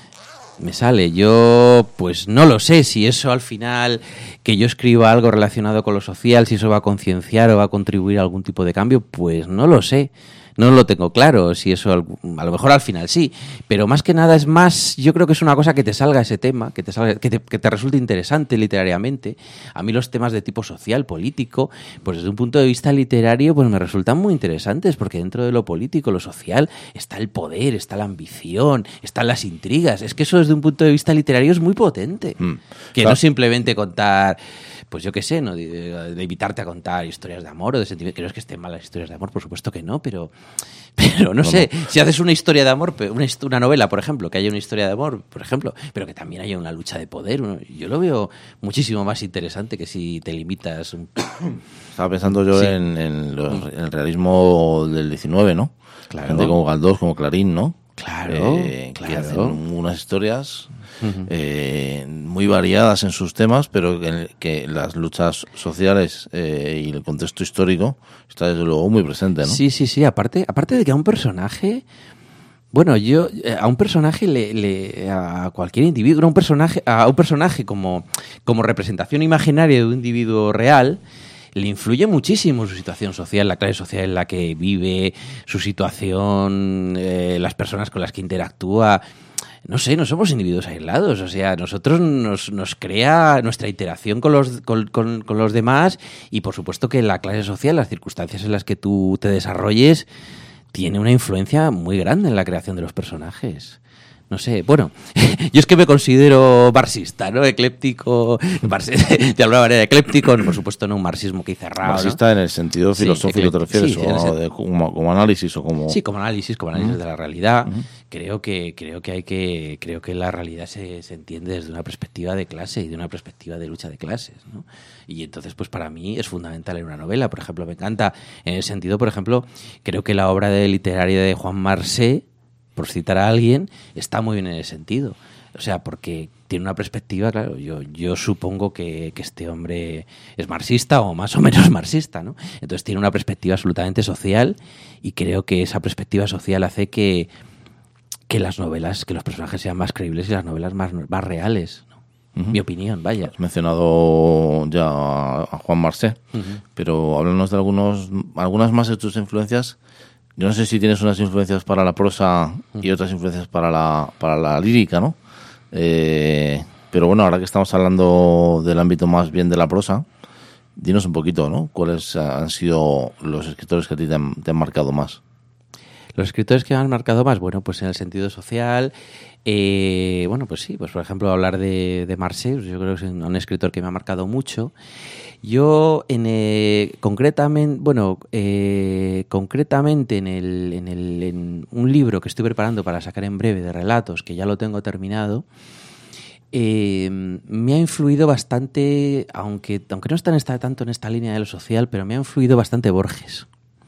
[SPEAKER 2] Yo, pues no lo sé si eso al final, que yo escriba algo relacionado con lo social, si eso va a concienciar o va a contribuir a algún tipo de cambio, pues no lo sé. No lo tengo claro, si eso a lo mejor al final sí, pero más que nada yo creo que es una cosa que te salga ese tema, que te resulte interesante literariamente. A mí los temas de tipo social, político, pues desde un punto de vista literario, pues me resultan muy interesantes, porque dentro de lo político, lo social, está el poder, está la ambición, están las intrigas. Es que eso desde un punto de vista literario es muy potente. No simplemente contar, pues yo qué sé, ¿no? De invitarte a contar historias de amor o de sentimiento. Que no es que estén mal las historias de amor, por supuesto que no, pero no sé, si haces una historia de amor, una novela, por ejemplo, que haya una historia de amor, por ejemplo, pero que también haya una lucha de poder, yo lo veo muchísimo más interesante que si te limitas.
[SPEAKER 1] Estaba pensando yo en el realismo del 19, ¿no?
[SPEAKER 2] Claro.
[SPEAKER 1] Gente como Galdós, como Clarín, ¿no?
[SPEAKER 2] Claro.
[SPEAKER 1] Que hacen unas historias muy variadas en sus temas, pero que las luchas sociales y el contexto histórico está desde luego muy presente, ¿no?
[SPEAKER 2] Sí. Aparte de que a un personaje, bueno, a un personaje a cualquier individuo, a un personaje como representación imaginaria de un individuo real, le influye muchísimo su situación social, la clase social en la que vive, su situación, las personas con las que interactúa. No sé, no somos individuos aislados, o sea, nosotros nos crea nuestra interacción con los demás, y por supuesto que la clase social, las circunstancias en las que tú te desarrolles, tiene una influencia muy grande en la creación de los personajes. No sé, bueno, yo es que me considero marxista, ¿no? Ecléptico, de alguna manera ecléptico, por supuesto no un marxismo que hice cerrado.
[SPEAKER 1] Marxista, ¿no? En el sentido filosófico, ¿te refieres?
[SPEAKER 2] Sí,
[SPEAKER 1] como análisis o como...
[SPEAKER 2] Sí, como análisis de la realidad. Creo que la realidad se entiende desde una perspectiva de clase y de una perspectiva de lucha de clases, ¿no? Y entonces, pues para mí es fundamental en una novela. Por ejemplo, me encanta en el sentido, por ejemplo, creo que la obra literaria de Juan Marsé, por citar a alguien, está muy bien en ese sentido. O sea, porque tiene una perspectiva, claro, yo supongo que este hombre es marxista o más o menos marxista, ¿no? Entonces tiene una perspectiva absolutamente social, y creo que esa perspectiva social hace que las novelas, que los personajes sean más creíbles y las novelas más reales, ¿no? Mi opinión, vaya.
[SPEAKER 1] Has mencionado ya a Juan Marsé, pero háblanos de algunas más de tus influencias. Yo no sé si tienes unas influencias para la prosa y otras influencias para la lírica, ¿no? Pero bueno, ahora que estamos hablando del ámbito más bien de la prosa, dinos un poquito, ¿no? ¿Cuáles han sido los escritores que a ti te han marcado más?
[SPEAKER 2] Los escritores que me han marcado más, bueno, pues en el sentido social, bueno, pues sí, pues por ejemplo hablar de Marsé, yo creo que es un escritor que me ha marcado mucho. Yo concretamente en un libro que estoy preparando para sacar en breve de relatos, que ya lo tengo terminado, me ha influido bastante, aunque no está tanto en esta línea de lo social, pero me ha influido bastante Borges.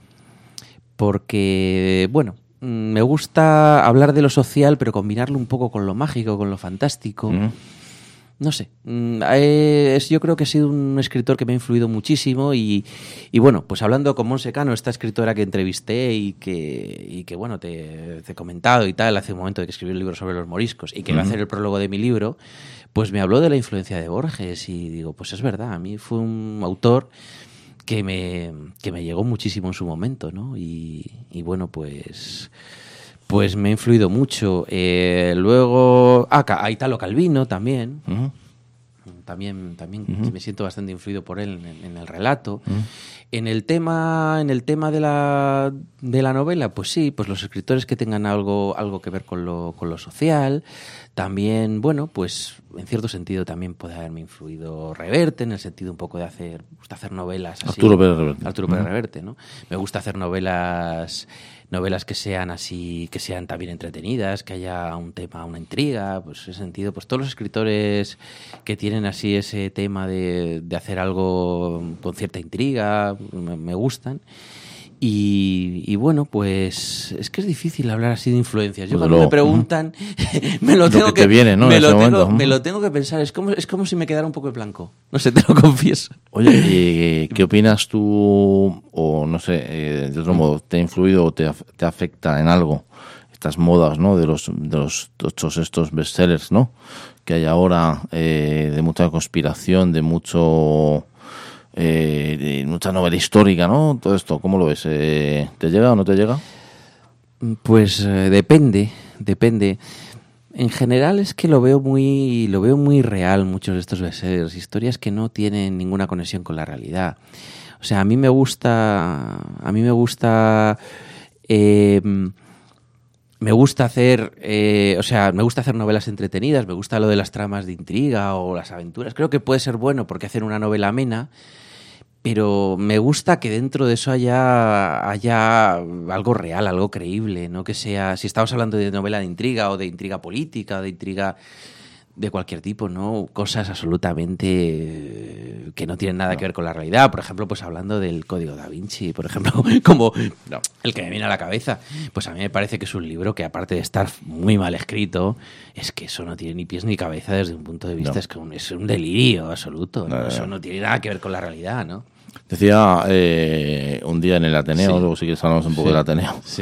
[SPEAKER 2] Porque, bueno, me gusta hablar de lo social, pero combinarlo un poco con lo mágico, con lo fantástico. No sé, yo creo que ha sido un escritor que me ha influido muchísimo y bueno, pues hablando con Montse Cano, esta escritora que entrevisté y que bueno, te he comentado y tal, hace un momento de que escribí un libro sobre los moriscos y que va a hacer el prólogo de mi libro, pues me habló de la influencia de Borges y digo, pues es verdad, a mí fue un autor que me llegó muchísimo en su momento, ¿no? Y bueno, pues me ha influido mucho. Luego, a Italo Calvino también.
[SPEAKER 1] Uh-huh.
[SPEAKER 2] También me siento bastante influido por él en el relato. En el tema de la novela, pues sí, pues los escritores que tengan algo que ver con lo social. También, bueno, pues en cierto sentido también puede haberme influido Reverte, en el sentido un poco de hacer novelas así.
[SPEAKER 1] Arturo Pérez Reverte.
[SPEAKER 2] Arturo Pérez Reverte, ¿no? Me gusta hacer novelas que sean así, que sean también entretenidas, que haya un tema, una intriga, pues en ese sentido, pues todos los escritores que tienen así ese tema de hacer algo con cierta intriga, me gustan. Y bueno, pues es que es difícil hablar así de influencias. Yo cuando me preguntan, me lo tengo que pensar. Es como si me quedara un poco en blanco. No sé, te lo confieso.
[SPEAKER 1] Oye, ¿qué opinas tú, o no sé, de otro modo, te ha influido o te afecta en algo estas modas, ¿no? De los tochos estos bestsellers, ¿no? Que hay ahora, de mucha conspiración, de mucha novela histórica, ¿no? Todo esto, ¿cómo lo ves? ¿Te llega o no te llega?
[SPEAKER 2] Pues depende. En general es que lo veo muy real, muchos de estos bestsellers, historias que no tienen ninguna conexión con la realidad. O sea, a mí me gusta hacer novelas entretenidas, me gusta lo de las tramas de intriga o las aventuras. Creo que puede ser bueno porque hacer una novela amena, pero me gusta que dentro de eso haya algo real, algo creíble, no que sea, si estamos hablando de novela de intriga o de intriga política o de intriga de cualquier tipo, ¿no? Cosas absolutamente que no tienen nada que ver con la realidad. Por ejemplo, pues hablando del Código Da Vinci, por ejemplo, como el que me viene a la cabeza. Pues a mí me parece que es un libro que, aparte de estar muy mal escrito, es que eso no tiene ni pies ni cabeza desde un punto de vista. Es que es un delirio absoluto, ¿no? Eso no tiene nada que ver con la realidad, ¿no?
[SPEAKER 1] Decía un día en el Ateneo, luego si quieres hablamos un poco del Ateneo. Sí.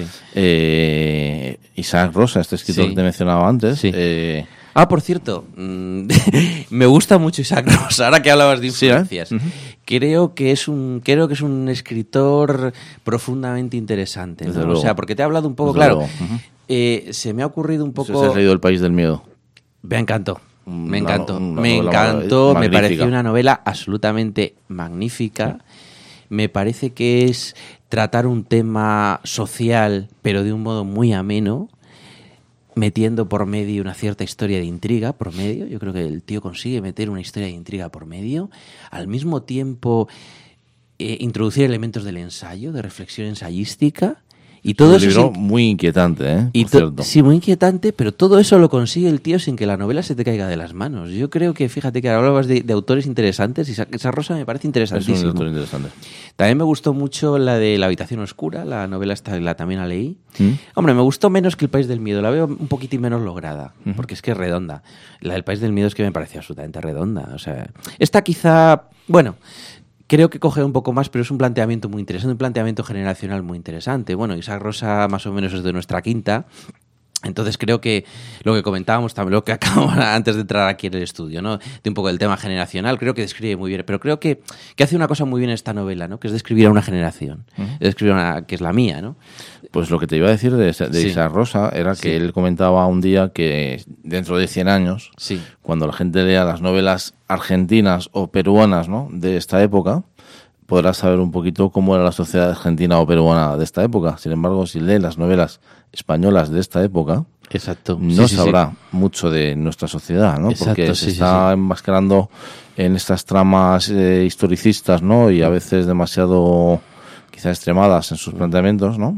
[SPEAKER 1] Isaac Rosa, este escritor que te mencionaba antes. Sí.
[SPEAKER 2] Por cierto, me gusta mucho Isaac Rosa, ahora que hablabas de influencias. ¿Sí? Creo que es un escritor profundamente interesante, ¿no? O sea, porque te he hablado un poco, claro, se me ha ocurrido un poco...
[SPEAKER 1] ¿Has leído El País del Miedo?
[SPEAKER 2] Me encantó, me pareció una novela absolutamente magnífica. Sí. Me parece que es tratar un tema social, pero de un modo muy ameno, metiendo por medio una cierta historia de intriga por medio. Yo creo que el tío consigue meter una historia de intriga por medio, al mismo tiempo introducir elementos del ensayo, de reflexión ensayística. Y todo eso
[SPEAKER 1] libro muy inquietante,
[SPEAKER 2] sí, muy inquietante, pero todo eso lo consigue el tío sin que la novela se te caiga de las manos. Yo creo que, fíjate que ahora hablabas de autores interesantes, y esa Rosa me parece interesantísimo.
[SPEAKER 1] Es un autor interesante.
[SPEAKER 2] También me gustó mucho la de La habitación oscura, la novela esta también la leí. Hombre, me gustó menos que El País del Miedo, la veo un poquitín menos lograda, porque es que es redonda. La del País del Miedo es que me pareció absolutamente redonda. O sea, esta quizá, bueno... Creo que coge un poco más, pero es un planteamiento muy interesante, un planteamiento generacional muy interesante. Bueno, Isaac Rosa más o menos es de nuestra quinta, entonces creo que lo que comentábamos también, lo que acabamos antes de entrar aquí en el estudio, ¿no? De un poco del tema generacional, creo que describe muy bien, pero creo que hace una cosa muy bien esta novela, ¿no? Que es describir a una generación, describir que es la mía, ¿no?
[SPEAKER 1] Pues lo que te iba a decir de Isaac Rosa era que él comentaba un día que dentro de 100 años, cuando la gente lea las novelas argentinas o peruanas, ¿no? De esta época, podrás saber un poquito cómo era la sociedad argentina o peruana de esta época. Sin embargo, si lee las novelas españolas de esta época, no sabrá mucho de nuestra sociedad, ¿no? Porque se está enmascarando en estas tramas historicistas, ¿no? Y a veces demasiado quizá extremadas en sus planteamientos, ¿no?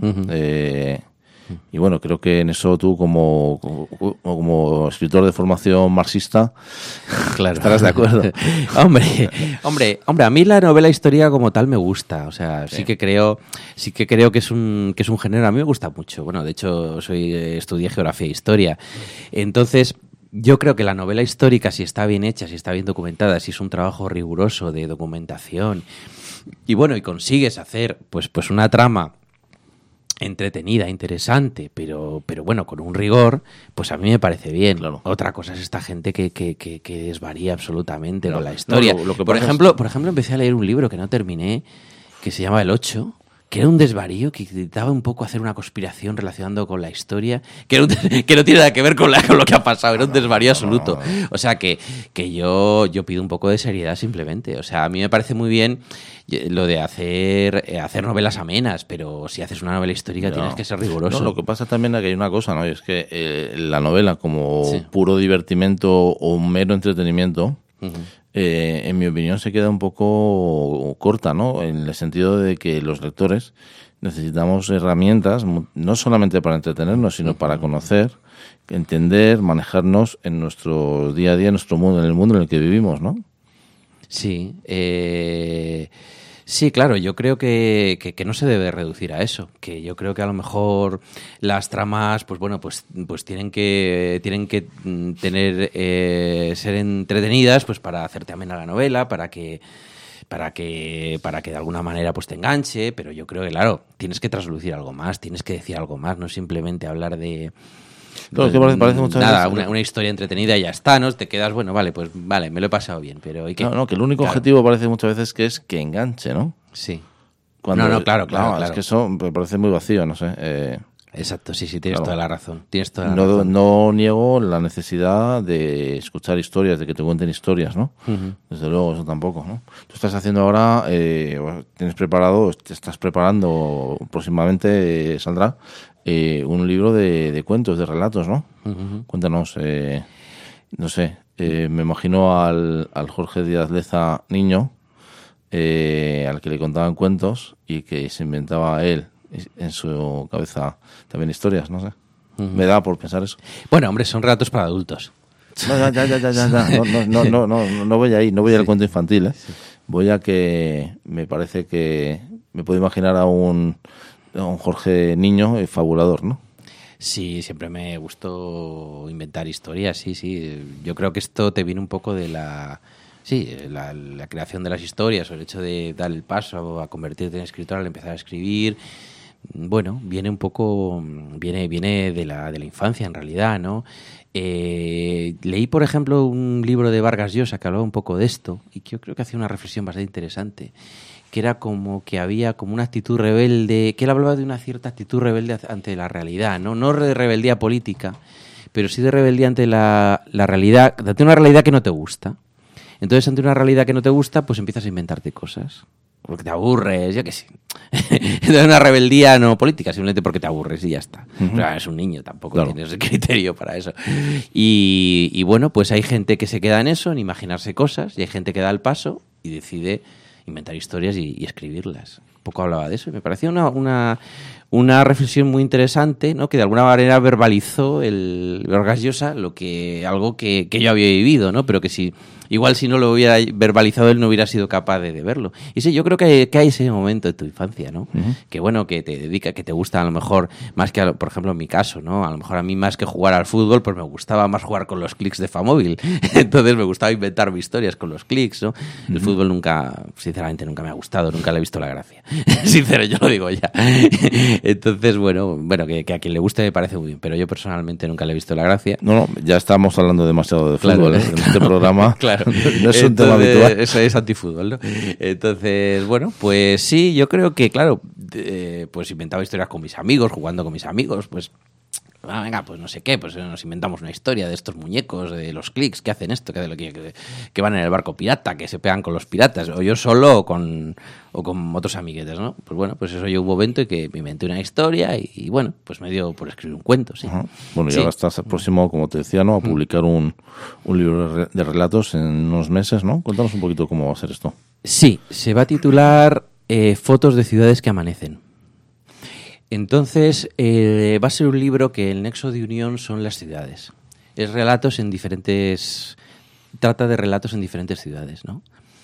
[SPEAKER 1] Y bueno, creo que en eso tú como escritor de formación marxista,
[SPEAKER 2] claro,
[SPEAKER 1] estarás de acuerdo.
[SPEAKER 2] hombre, a mí la novela histórica como tal me gusta, o sea, sí que creo que es un género, a mí me gusta mucho. Bueno, de hecho estudié geografía e historia. Entonces, Yo creo que la novela histórica, si está bien hecha, si está bien documentada, si es un trabajo riguroso de documentación, y bueno, y consigues hacer pues una trama entretenida, interesante, pero bueno, con un rigor, pues a mí me parece bien.
[SPEAKER 1] Claro.
[SPEAKER 2] Otra cosa es esta gente que desvaría absolutamente
[SPEAKER 1] No,
[SPEAKER 2] con la historia.
[SPEAKER 1] no, lo que
[SPEAKER 2] por
[SPEAKER 1] pasa
[SPEAKER 2] ejemplo, empecé a leer un libro que no terminé, que se llama El 8, que era un desvarío, que intentaba un poco hacer una conspiración relacionando con la historia, que no tiene nada que ver con lo que ha pasado, era un desvarío absoluto. O sea, que yo pido un poco de seriedad simplemente. O sea, a mí me parece muy bien lo de hacer novelas amenas, pero si haces una novela histórica tienes que ser riguroso.
[SPEAKER 1] No, lo que pasa también es que hay una cosa, ¿no? Y es que la novela, como
[SPEAKER 2] Sí.
[SPEAKER 1] puro divertimento o mero entretenimiento, en mi opinión se queda un poco corta, ¿no? En el sentido de que los lectores necesitamos herramientas, no solamente para entretenernos, sino para conocer, entender, manejarnos en nuestro día a día, en nuestro mundo, en el mundo en el que vivimos, ¿no?
[SPEAKER 2] Sí, sí, claro, yo creo que no se debe reducir a eso, que yo creo que a lo mejor las tramas, pues bueno, pues tienen que tener ser entretenidas, pues para hacerte amena la novela, para que de alguna manera pues te enganche, pero yo creo que claro, tienes que traslucir algo más, tienes que decir algo más, no simplemente hablar de
[SPEAKER 1] Claro, que parece muchas
[SPEAKER 2] nada,
[SPEAKER 1] veces...
[SPEAKER 2] una historia entretenida y ya está, ¿no? Te quedas, bueno, vale, pues vale, me lo he pasado bien, pero ¿y qué?
[SPEAKER 1] No, que el único
[SPEAKER 2] Claro.
[SPEAKER 1] objetivo parece muchas veces que es que enganche, ¿no?
[SPEAKER 2] Sí.
[SPEAKER 1] Cuando,
[SPEAKER 2] No, claro.
[SPEAKER 1] Es que eso me parece muy vacío, no sé.
[SPEAKER 2] Exacto, sí, tienes
[SPEAKER 1] Claro.
[SPEAKER 2] toda la razón. Tienes toda la razón.
[SPEAKER 1] No niego la necesidad de escuchar historias, de que te cuenten historias, ¿no? Desde luego, eso tampoco, ¿no? Tú estás haciendo ahora, te estás preparando, próximamente saldrá un libro de cuentos, de relatos, ¿no? Cuéntanos, no sé, me imagino al Jorge Díaz Leza niño, al que le contaban cuentos y que se inventaba él en su cabeza también historias, no sé. Me da por pensar eso.
[SPEAKER 2] Bueno, hombre, son relatos para adultos.
[SPEAKER 1] No, ya. No voy ahí, no voy al cuento infantil, ¿eh? Sí. Voy a que me parece que me puedo imaginar a un Jorge niño fabulador, ¿no?
[SPEAKER 2] Sí, siempre me gustó inventar historias, sí. Yo creo que esto te viene un poco de la creación de las historias, o el hecho de dar el paso a convertirte en escritor al empezar a escribir. Bueno, viene de la infancia en realidad, ¿no? Leí, por ejemplo, un libro de Vargas Llosa que hablaba un poco de esto y que yo creo que hacía una reflexión bastante interesante, que era como que había como una actitud rebelde, que él hablaba de una cierta actitud rebelde ante la realidad, no de rebeldía política, pero sí de rebeldía ante la realidad, ante una realidad que no te gusta. Entonces, ante una realidad que no te gusta, pues empiezas a inventarte cosas. Porque te aburres, yo qué sé. Entonces, una rebeldía no política, simplemente porque te aburres y ya está. Pero es un niño, tampoco tienes el criterio para eso. Y bueno, pues hay gente que se queda en eso, en imaginarse cosas, y hay gente que da el paso y decide inventar historias y escribirlas. Un poco hablaba de eso y me parecía una reflexión muy interesante, ¿no? Que de alguna manera verbalizó el Vargas Llosa algo que yo había vivido, ¿no? Pero que igual si no lo hubiera verbalizado él no hubiera sido capaz de verlo. Y sí, yo creo que hay ese momento de tu infancia, ¿no? Que bueno, que te gusta a lo mejor más que, por ejemplo, en mi caso, ¿no? A lo mejor a mí más que jugar al fútbol, pues me gustaba más jugar con los clics de Famóvil. Entonces me gustaba inventarme historias con los clics, ¿no? El fútbol sinceramente nunca me ha gustado, nunca le he visto la gracia. Sincero, yo lo digo ya. Entonces, bueno, que a quien le guste me parece muy bien, pero yo personalmente nunca le he visto la gracia.
[SPEAKER 1] No, ya estamos hablando demasiado de fútbol, claro, en este programa.
[SPEAKER 2] Claro.
[SPEAKER 1] No es un tema habitual.
[SPEAKER 2] Eso es antifútbol, ¿no? Entonces, bueno, pues sí, yo creo que, claro, pues inventaba historias con mis amigos, jugando con mis amigos, pues venga, pues no sé qué, pues nos inventamos una historia de estos muñecos, de los clics, que hacen esto, que van en el barco pirata, que se pegan con los piratas, o yo solo o con otros amiguetes, ¿no? Pues bueno, pues eso yo hubo un momento en que me inventé una historia y bueno, pues me dio por escribir un cuento, sí.
[SPEAKER 1] Bueno, y ahora estás próximo, como te decía, ¿no? A publicar un libro de relatos en unos meses, ¿no? Cuéntanos un poquito cómo va a ser esto.
[SPEAKER 2] Sí, se va a titular Fotos de ciudades que amanecen. Entonces, va a ser un libro que el nexo de unión son las ciudades. Trata de relatos en diferentes ciudades, ¿no?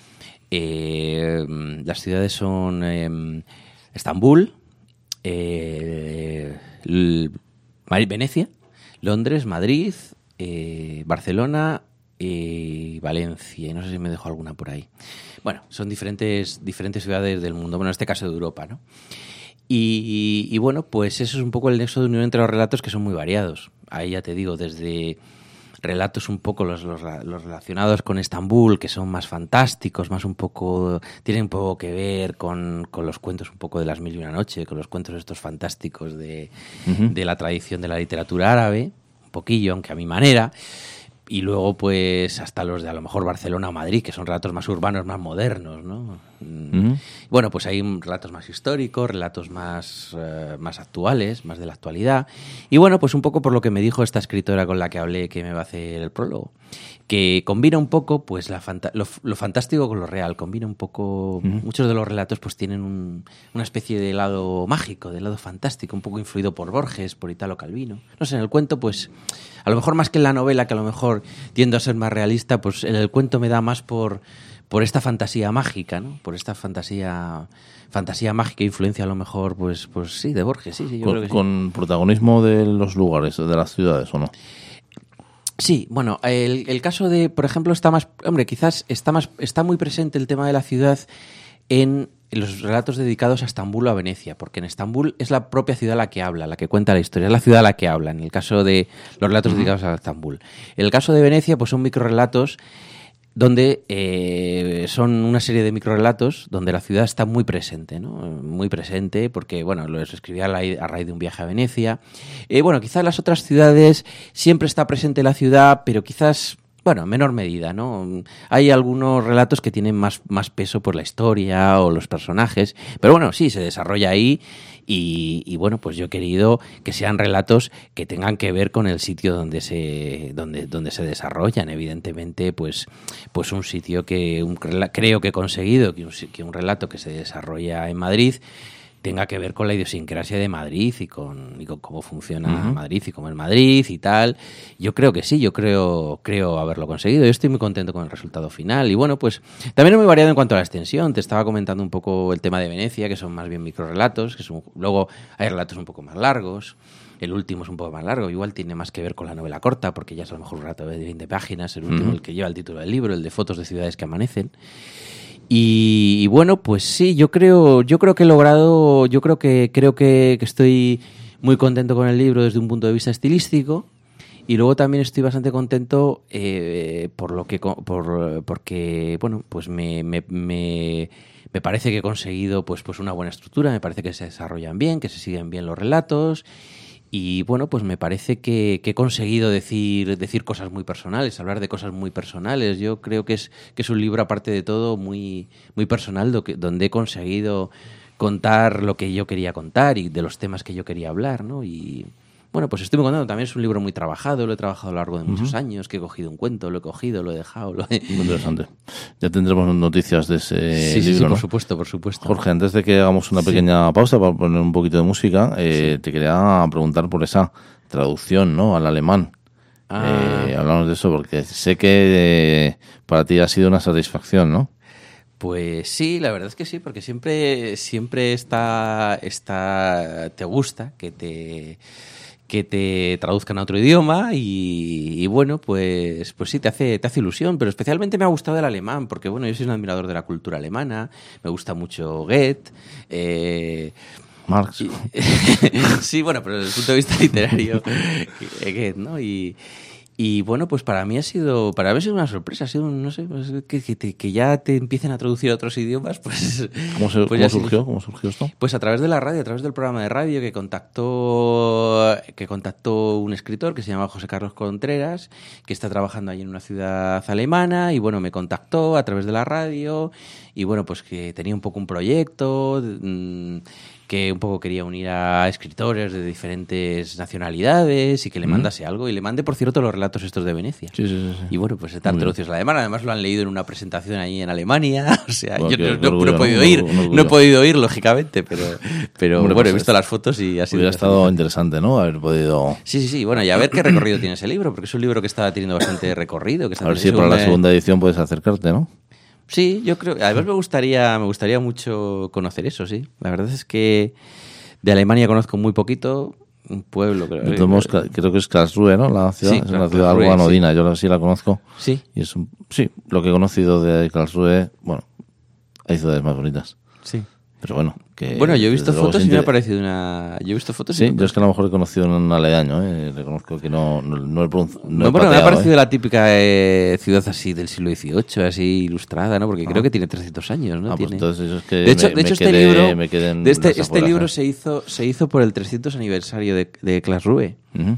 [SPEAKER 2] Las ciudades son Estambul, Venecia, Londres, Madrid, Barcelona y Valencia. Y no sé si me dejo alguna por ahí. Bueno, son diferentes ciudades del mundo. Bueno, en este caso de Europa, ¿no? Y bueno, pues eso es un poco el nexo de unión entre los relatos, que son muy variados. Ahí ya te digo, desde relatos un poco los relacionados con Estambul, que son más fantásticos, tienen un poco que ver con los cuentos un poco de las Mil y una Noche, con los cuentos estos fantásticos de la tradición de la literatura árabe, un poquillo, aunque a mi manera. Y luego, pues, hasta los de a lo mejor Barcelona o Madrid, que son relatos más urbanos, más modernos, ¿no? Bueno, pues hay relatos más históricos, relatos más actuales, más de la actualidad. Y bueno, pues un poco por lo que me dijo esta escritora con la que hablé, que me va a hacer el prólogo, que combina un poco, pues, lo fantástico con lo real. Combina un poco... Muchos de los relatos, pues, tienen una especie de lado mágico, de lado fantástico, un poco influido por Borges, por Italo Calvino. No sé, en el cuento, pues... A lo mejor más que en la novela, que a lo mejor tiendo a ser más realista, pues en el cuento me da más por esta fantasía mágica, ¿no? Por esta fantasía mágica, influencia a lo mejor, pues sí, de Borges, sí, yo creo que sí.
[SPEAKER 1] ¿Con protagonismo de los lugares, de las ciudades o no?
[SPEAKER 2] Sí, bueno, el caso de, por ejemplo, quizás está muy presente el tema de la ciudad en los relatos dedicados a Estambul o a Venecia, porque en Estambul es la propia ciudad la que habla, la que cuenta la historia, es la ciudad la que habla, en el caso de los relatos dedicados a Estambul. En el caso de Venecia, pues son microrelatos donde son una serie de microrelatos donde la ciudad está muy presente, ¿no? Muy presente, porque, bueno, los escribía a raíz de un viaje a Venecia. Bueno, quizás en las otras ciudades siempre está presente la ciudad, pero quizás... Bueno, en menor medida, ¿no? Hay algunos relatos que tienen más peso por la historia o los personajes, pero bueno, sí, se desarrolla ahí y bueno, pues yo he querido que sean relatos que tengan que ver con el sitio donde se desarrollan. Evidentemente, pues un sitio creo que he conseguido que un relato que se desarrolla en Madrid tenga que ver con la idiosincrasia de Madrid y con cómo funciona Madrid y cómo es Madrid y tal. Yo creo que sí, yo creo haberlo conseguido. Yo estoy muy contento con el resultado final. Y bueno, pues también es muy variado en cuanto a la extensión. Te estaba comentando un poco el tema de Venecia, que son más bien microrelatos, luego hay relatos un poco más largos. El último es un poco más largo, igual tiene más que ver con la novela corta, porque ya es a lo mejor un relato de 20 páginas, el último, el que lleva el título del libro, el de Fotos de ciudades que amanecen. Y bueno, pues sí, yo creo que he logrado, creo que estoy muy contento con el libro desde un punto de vista estilístico, y luego también estoy bastante contento porque bueno, pues me parece que he conseguido pues una buena estructura, me parece que se desarrollan bien, que se siguen bien los relatos. Y bueno, pues me parece que he conseguido decir cosas muy personales, hablar de cosas muy personales. Yo creo que es un libro, aparte de todo, muy, muy personal, donde he conseguido contar lo que yo quería contar y de los temas que yo quería hablar, ¿no? Y bueno, pues estoy muy contento. También es un libro muy trabajado, lo he trabajado a lo largo de muchos años, que he cogido un cuento, lo he cogido, lo he dejado. Muy
[SPEAKER 1] interesante. Ya tendremos noticias de ese libro,
[SPEAKER 2] sí,
[SPEAKER 1] ¿no?
[SPEAKER 2] por supuesto.
[SPEAKER 1] Jorge, antes de que hagamos una pequeña pausa para poner un poquito de música, te quería preguntar por esa traducción, ¿no?, al alemán. Hablamos de eso porque sé que para ti ha sido una satisfacción, ¿no?
[SPEAKER 2] Pues sí, la verdad es que sí, porque siempre te gusta que te traduzcan a otro idioma y bueno, pues sí, te hace ilusión, pero especialmente me ha gustado el alemán, porque bueno, yo soy un admirador de la cultura alemana, me gusta mucho Goethe,
[SPEAKER 1] Marx.
[SPEAKER 2] Sí, bueno, pero desde el punto de vista literario, Goethe, ¿no? Y bueno, pues para mí ha sido una sorpresa, ha sido, no sé, pues que ya te empiecen a traducir a otros idiomas, pues...
[SPEAKER 1] ¿Cómo surgió esto?
[SPEAKER 2] Pues a través de la radio, a través del programa de radio que contactó un escritor que se llama José Carlos Contreras, que está trabajando allí en una ciudad alemana, y bueno, me contactó a través de la radio, y bueno, pues que tenía un poco un proyecto... que un poco quería unir a escritores de diferentes nacionalidades y que le mandase algo. Y le mandé, por cierto, los relatos estos de Venecia.
[SPEAKER 1] Sí.
[SPEAKER 2] Y bueno, pues están traducidos al alemán. Además lo han leído en una presentación ahí en Alemania. O sea, bueno, yo no he podido ir. No he podido ir, lógicamente, pero bueno, pues he visto las fotos y ha sido...
[SPEAKER 1] Hubiera estado interesante, ¿no? Haber podido...
[SPEAKER 2] Sí. Bueno, y a ver qué recorrido tiene ese libro, porque es un libro que está teniendo bastante recorrido. Que
[SPEAKER 1] a ver si para la segunda edición puedes acercarte, ¿no?
[SPEAKER 2] Sí, yo creo. Además me gustaría mucho conocer eso, sí. La verdad es que de Alemania conozco muy poquito. Un pueblo, creo.
[SPEAKER 1] De todos modos, creo que es Karlsruhe, ¿no? La ciudad,
[SPEAKER 2] Sí,
[SPEAKER 1] es una ciudad algo anodina, sí. Yo sí la conozco.
[SPEAKER 2] Sí.
[SPEAKER 1] Y sí, lo que he conocido de Karlsruhe, bueno, hay ciudades más bonitas.
[SPEAKER 2] Sí.
[SPEAKER 1] Pero bueno, que...
[SPEAKER 2] Bueno, yo he visto fotos y me ha parecido una... Yo he visto fotos
[SPEAKER 1] sí, yo es que a lo mejor he conocido un aledaño, reconozco que no he
[SPEAKER 2] bueno, me ha parecido la típica ciudad así del siglo XVIII, así ilustrada, ¿no? Porque creo que tiene 300 años, ¿no?
[SPEAKER 1] Pues entonces eso es que
[SPEAKER 2] de hecho, este libro se hizo por el 300 aniversario de Karlsruhe.
[SPEAKER 1] Uh-huh.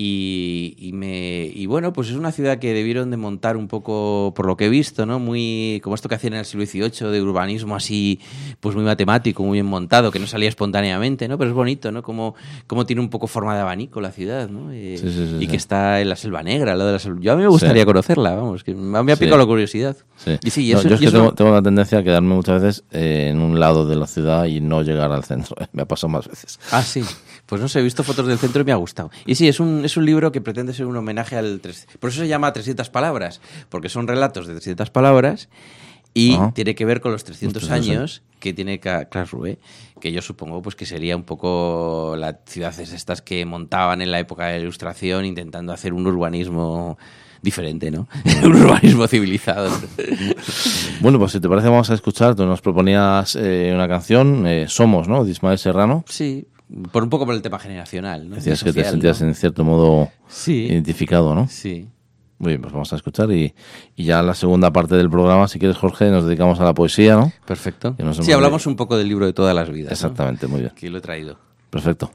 [SPEAKER 2] Y bueno, pues es una ciudad que debieron de montar un poco, por lo que he visto, ¿no? Muy como esto que hacían en el siglo XVIII, de urbanismo así, pues muy matemático, muy bien montado, que no salía espontáneamente, ¿no? Pero es bonito, ¿no? Como tiene un poco forma de abanico la ciudad, ¿no?
[SPEAKER 1] Sí.
[SPEAKER 2] Que está en la Selva Negra, al lado de la Selva. Yo a mí me gustaría conocerla, vamos, que me ha picado la curiosidad.
[SPEAKER 1] Sí.
[SPEAKER 2] Y sí,
[SPEAKER 1] yo es que tengo la tendencia a quedarme muchas veces en un lado de la ciudad y no llegar al centro. Me ha pasado más veces.
[SPEAKER 2] Ah, sí. Pues no sé, he visto fotos del centro y me ha gustado. Y sí, es un libro que pretende ser un homenaje al... Por eso se llama 300 palabras, porque son relatos de 300 palabras y tiene que ver con los 300 años que tiene Karlsruhe, que yo supongo pues que sería un poco las ciudades estas que montaban en la época de la Ilustración intentando hacer un urbanismo diferente, ¿no? Un urbanismo civilizado.
[SPEAKER 1] Bueno, pues si te parece vamos a escuchar, tú nos proponías una canción, Somos, ¿no? De Ismael Serrano.
[SPEAKER 2] Sí. Un poco por el tema generacional, ¿no?
[SPEAKER 1] Decías
[SPEAKER 2] social,
[SPEAKER 1] que te sentías en cierto modo identificado, ¿no?
[SPEAKER 2] Sí.
[SPEAKER 1] Muy bien, pues vamos a escuchar y ya en la segunda parte del programa, si quieres, Jorge, nos dedicamos a la poesía, ¿no?
[SPEAKER 2] Perfecto. Sí, hablamos un poco del libro de todas las vidas.
[SPEAKER 1] Exactamente,
[SPEAKER 2] ¿no?
[SPEAKER 1] Muy bien.
[SPEAKER 2] Que lo he traído.
[SPEAKER 1] Perfecto.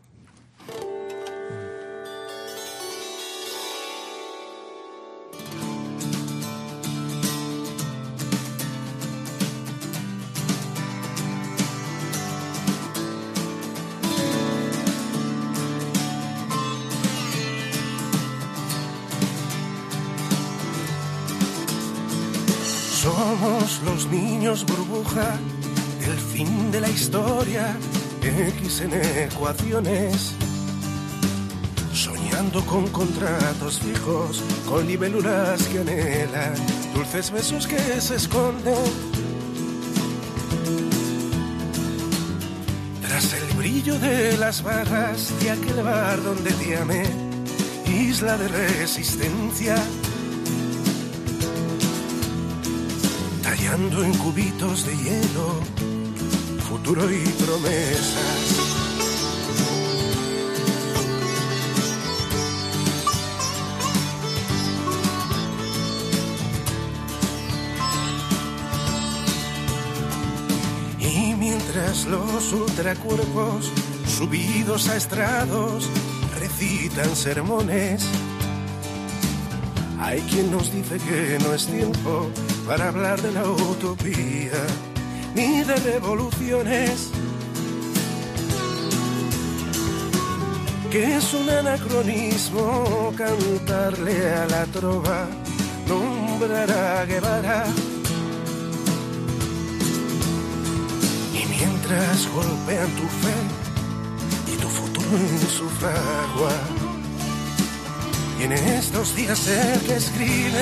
[SPEAKER 3] Somos los niños burbuja del fin de la historia, X en ecuaciones, soñando con contratos fijos, con libélulas que anhelan, dulces besos que se esconden tras el brillo de las barras de aquel bar donde te amé, isla de resistencia. Tallando en cubitos de hielo, futuro y promesas. Y mientras los ultracuerpos, subidos a estrados, recitan sermones, hay quien nos dice que no es tiempo para hablar de la utopía ni de revoluciones, que es un anacronismo cantarle a la trova, nombrar a Guevara. Y mientras golpean tu fe y tu futuro en su fragua, y en estos días el que escribe,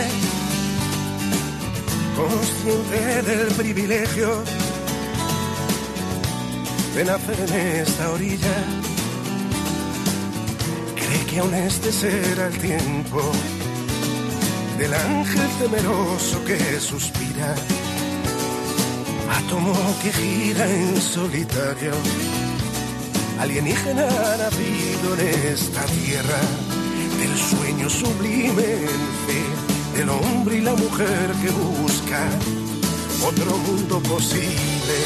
[SPEAKER 3] consciente del privilegio de nacer en esta orilla, cree que aún este será el tiempo del ángel temeroso que suspira, átomo que gira en solitario, alienígena nacido en esta tierra, del sueño sublime en fe, del hombre y la mujer que busca otro mundo posible.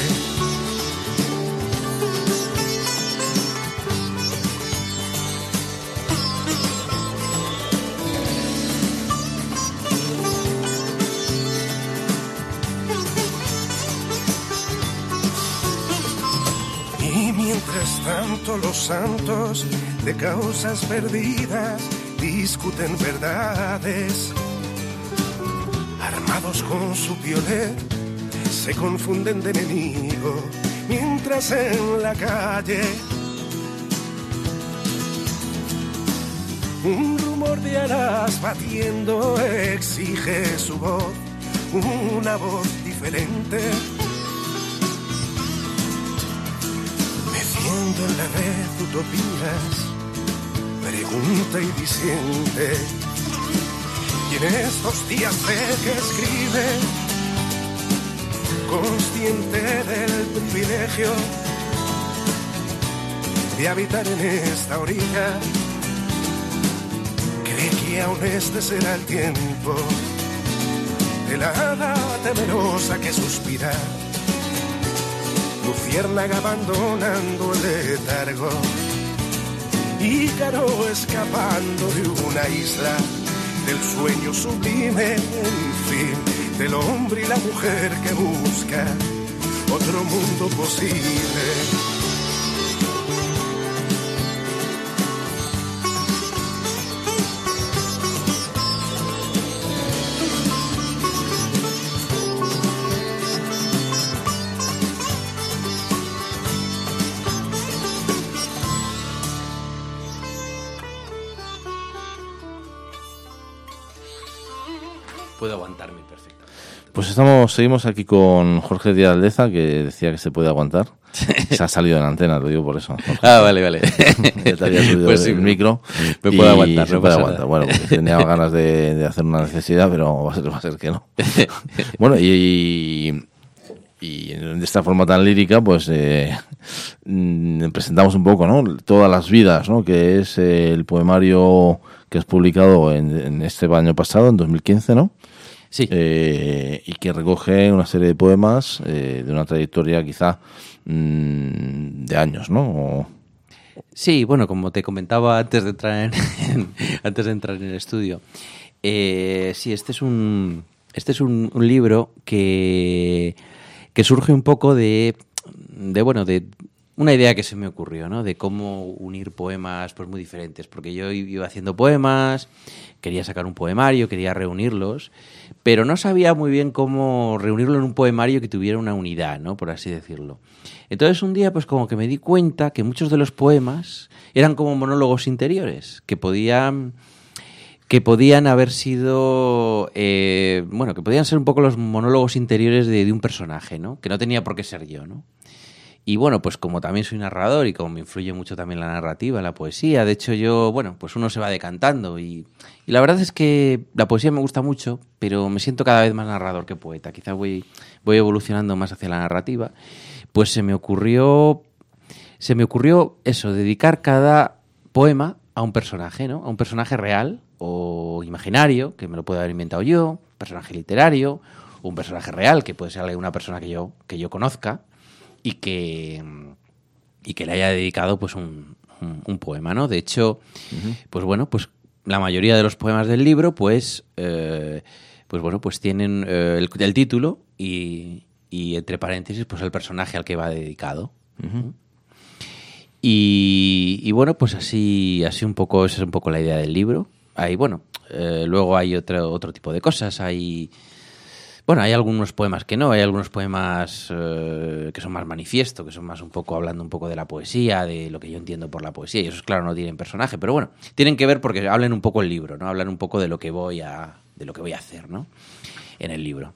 [SPEAKER 3] Y mientras tanto los santos de causas perdidas discuten verdades, armados con su violet, se confunden de enemigo, mientras en la calle un rumor de alas batiendo exige su voz, una voz diferente, meciendo en la red utopías pregunta y disiente. Y en estos días sé que escribe, consciente del privilegio de habitar en esta orilla, cree que aún este será el tiempo de la hada temerosa que suspira, luciérnaga abandonando el letargo, Ícaro escapando de una isla, del sueño sublime, en fin, del hombre y la mujer que busca otro mundo posible.
[SPEAKER 2] Puedo aguantarme perfectamente.
[SPEAKER 1] Pues seguimos aquí con Jorge Díaz Aldeza, que decía que se puede aguantar. Se ha salido en antena, lo digo por eso. Jorge.
[SPEAKER 2] Vale.
[SPEAKER 1] Ya te había subido
[SPEAKER 2] pues sí,
[SPEAKER 1] el micro.
[SPEAKER 2] Me puedo aguantar.
[SPEAKER 1] Se puede aguantar. Bueno, porque tenía ganas de hacer una necesidad, pero va a ser que no. Bueno, y de esta forma tan lírica, pues presentamos un poco, ¿no? Todas las vidas, ¿no? Que es el poemario que has publicado en este año pasado, en 2015, ¿no?
[SPEAKER 2] Sí.
[SPEAKER 1] Y que recoge una serie de poemas de una trayectoria quizá de años, ¿no?
[SPEAKER 2] Sí, bueno, como te comentaba antes de entrar en el estudio, sí, este es un libro que surge un poco de una idea que se me ocurrió, ¿no? De cómo unir poemas pues muy diferentes, porque yo iba haciendo poemas, quería sacar un poemario, quería reunirlos, pero no sabía muy bien cómo reunirlo en un poemario que tuviera una unidad, ¿no? Por así decirlo. Entonces un día pues como que me di cuenta que muchos de los poemas eran como monólogos interiores, que podían haber sido, que podían ser un poco los monólogos interiores de un personaje, ¿no? Que no tenía por qué ser yo, ¿no? Y bueno, pues como también soy narrador y como me influye mucho también la narrativa, la poesía, de hecho yo, bueno, pues uno se va decantando y la verdad es que la poesía me gusta mucho, pero me siento cada vez más narrador que poeta. Quizá voy evolucionando más hacia la narrativa. Pues se me ocurrió eso, dedicar cada poema a un personaje, ¿no? A un personaje real o imaginario, que me lo puedo haber inventado yo, un personaje literario, o un personaje real, que puede ser alguna persona que yo conozca, y que le haya dedicado pues un poema, ¿no? De hecho, pues bueno, pues la mayoría de los poemas del libro pues tienen el título y entre paréntesis pues el personaje al que va dedicado. Uh-huh. Y bueno, pues así un poco, esa es un poco la idea del libro. Ahí, bueno, luego hay otro tipo de cosas, hay algunos poemas que no, hay algunos poemas que son más manifiesto, que son más un poco hablando un poco de la poesía, de lo que yo entiendo por la poesía, y esos claro no tienen personaje, pero bueno, tienen que ver porque hablan un poco el libro, ¿no? Hablan un poco de lo que voy a hacer, ¿no? En el libro.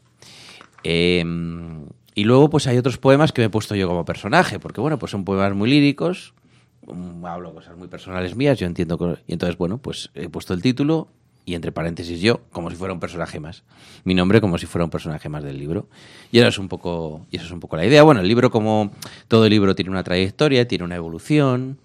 [SPEAKER 2] Y luego pues hay otros poemas que me he puesto yo como personaje, porque bueno, pues son poemas muy líricos, hablo cosas muy personales mías, yo entiendo y entonces bueno, pues he puesto el título y entre paréntesis yo, como si fuera un personaje más. Mi nombre como si fuera un personaje más del libro. Y eso es un poco la idea. Bueno, el libro, como todo libro, tiene una trayectoria, tiene una evolución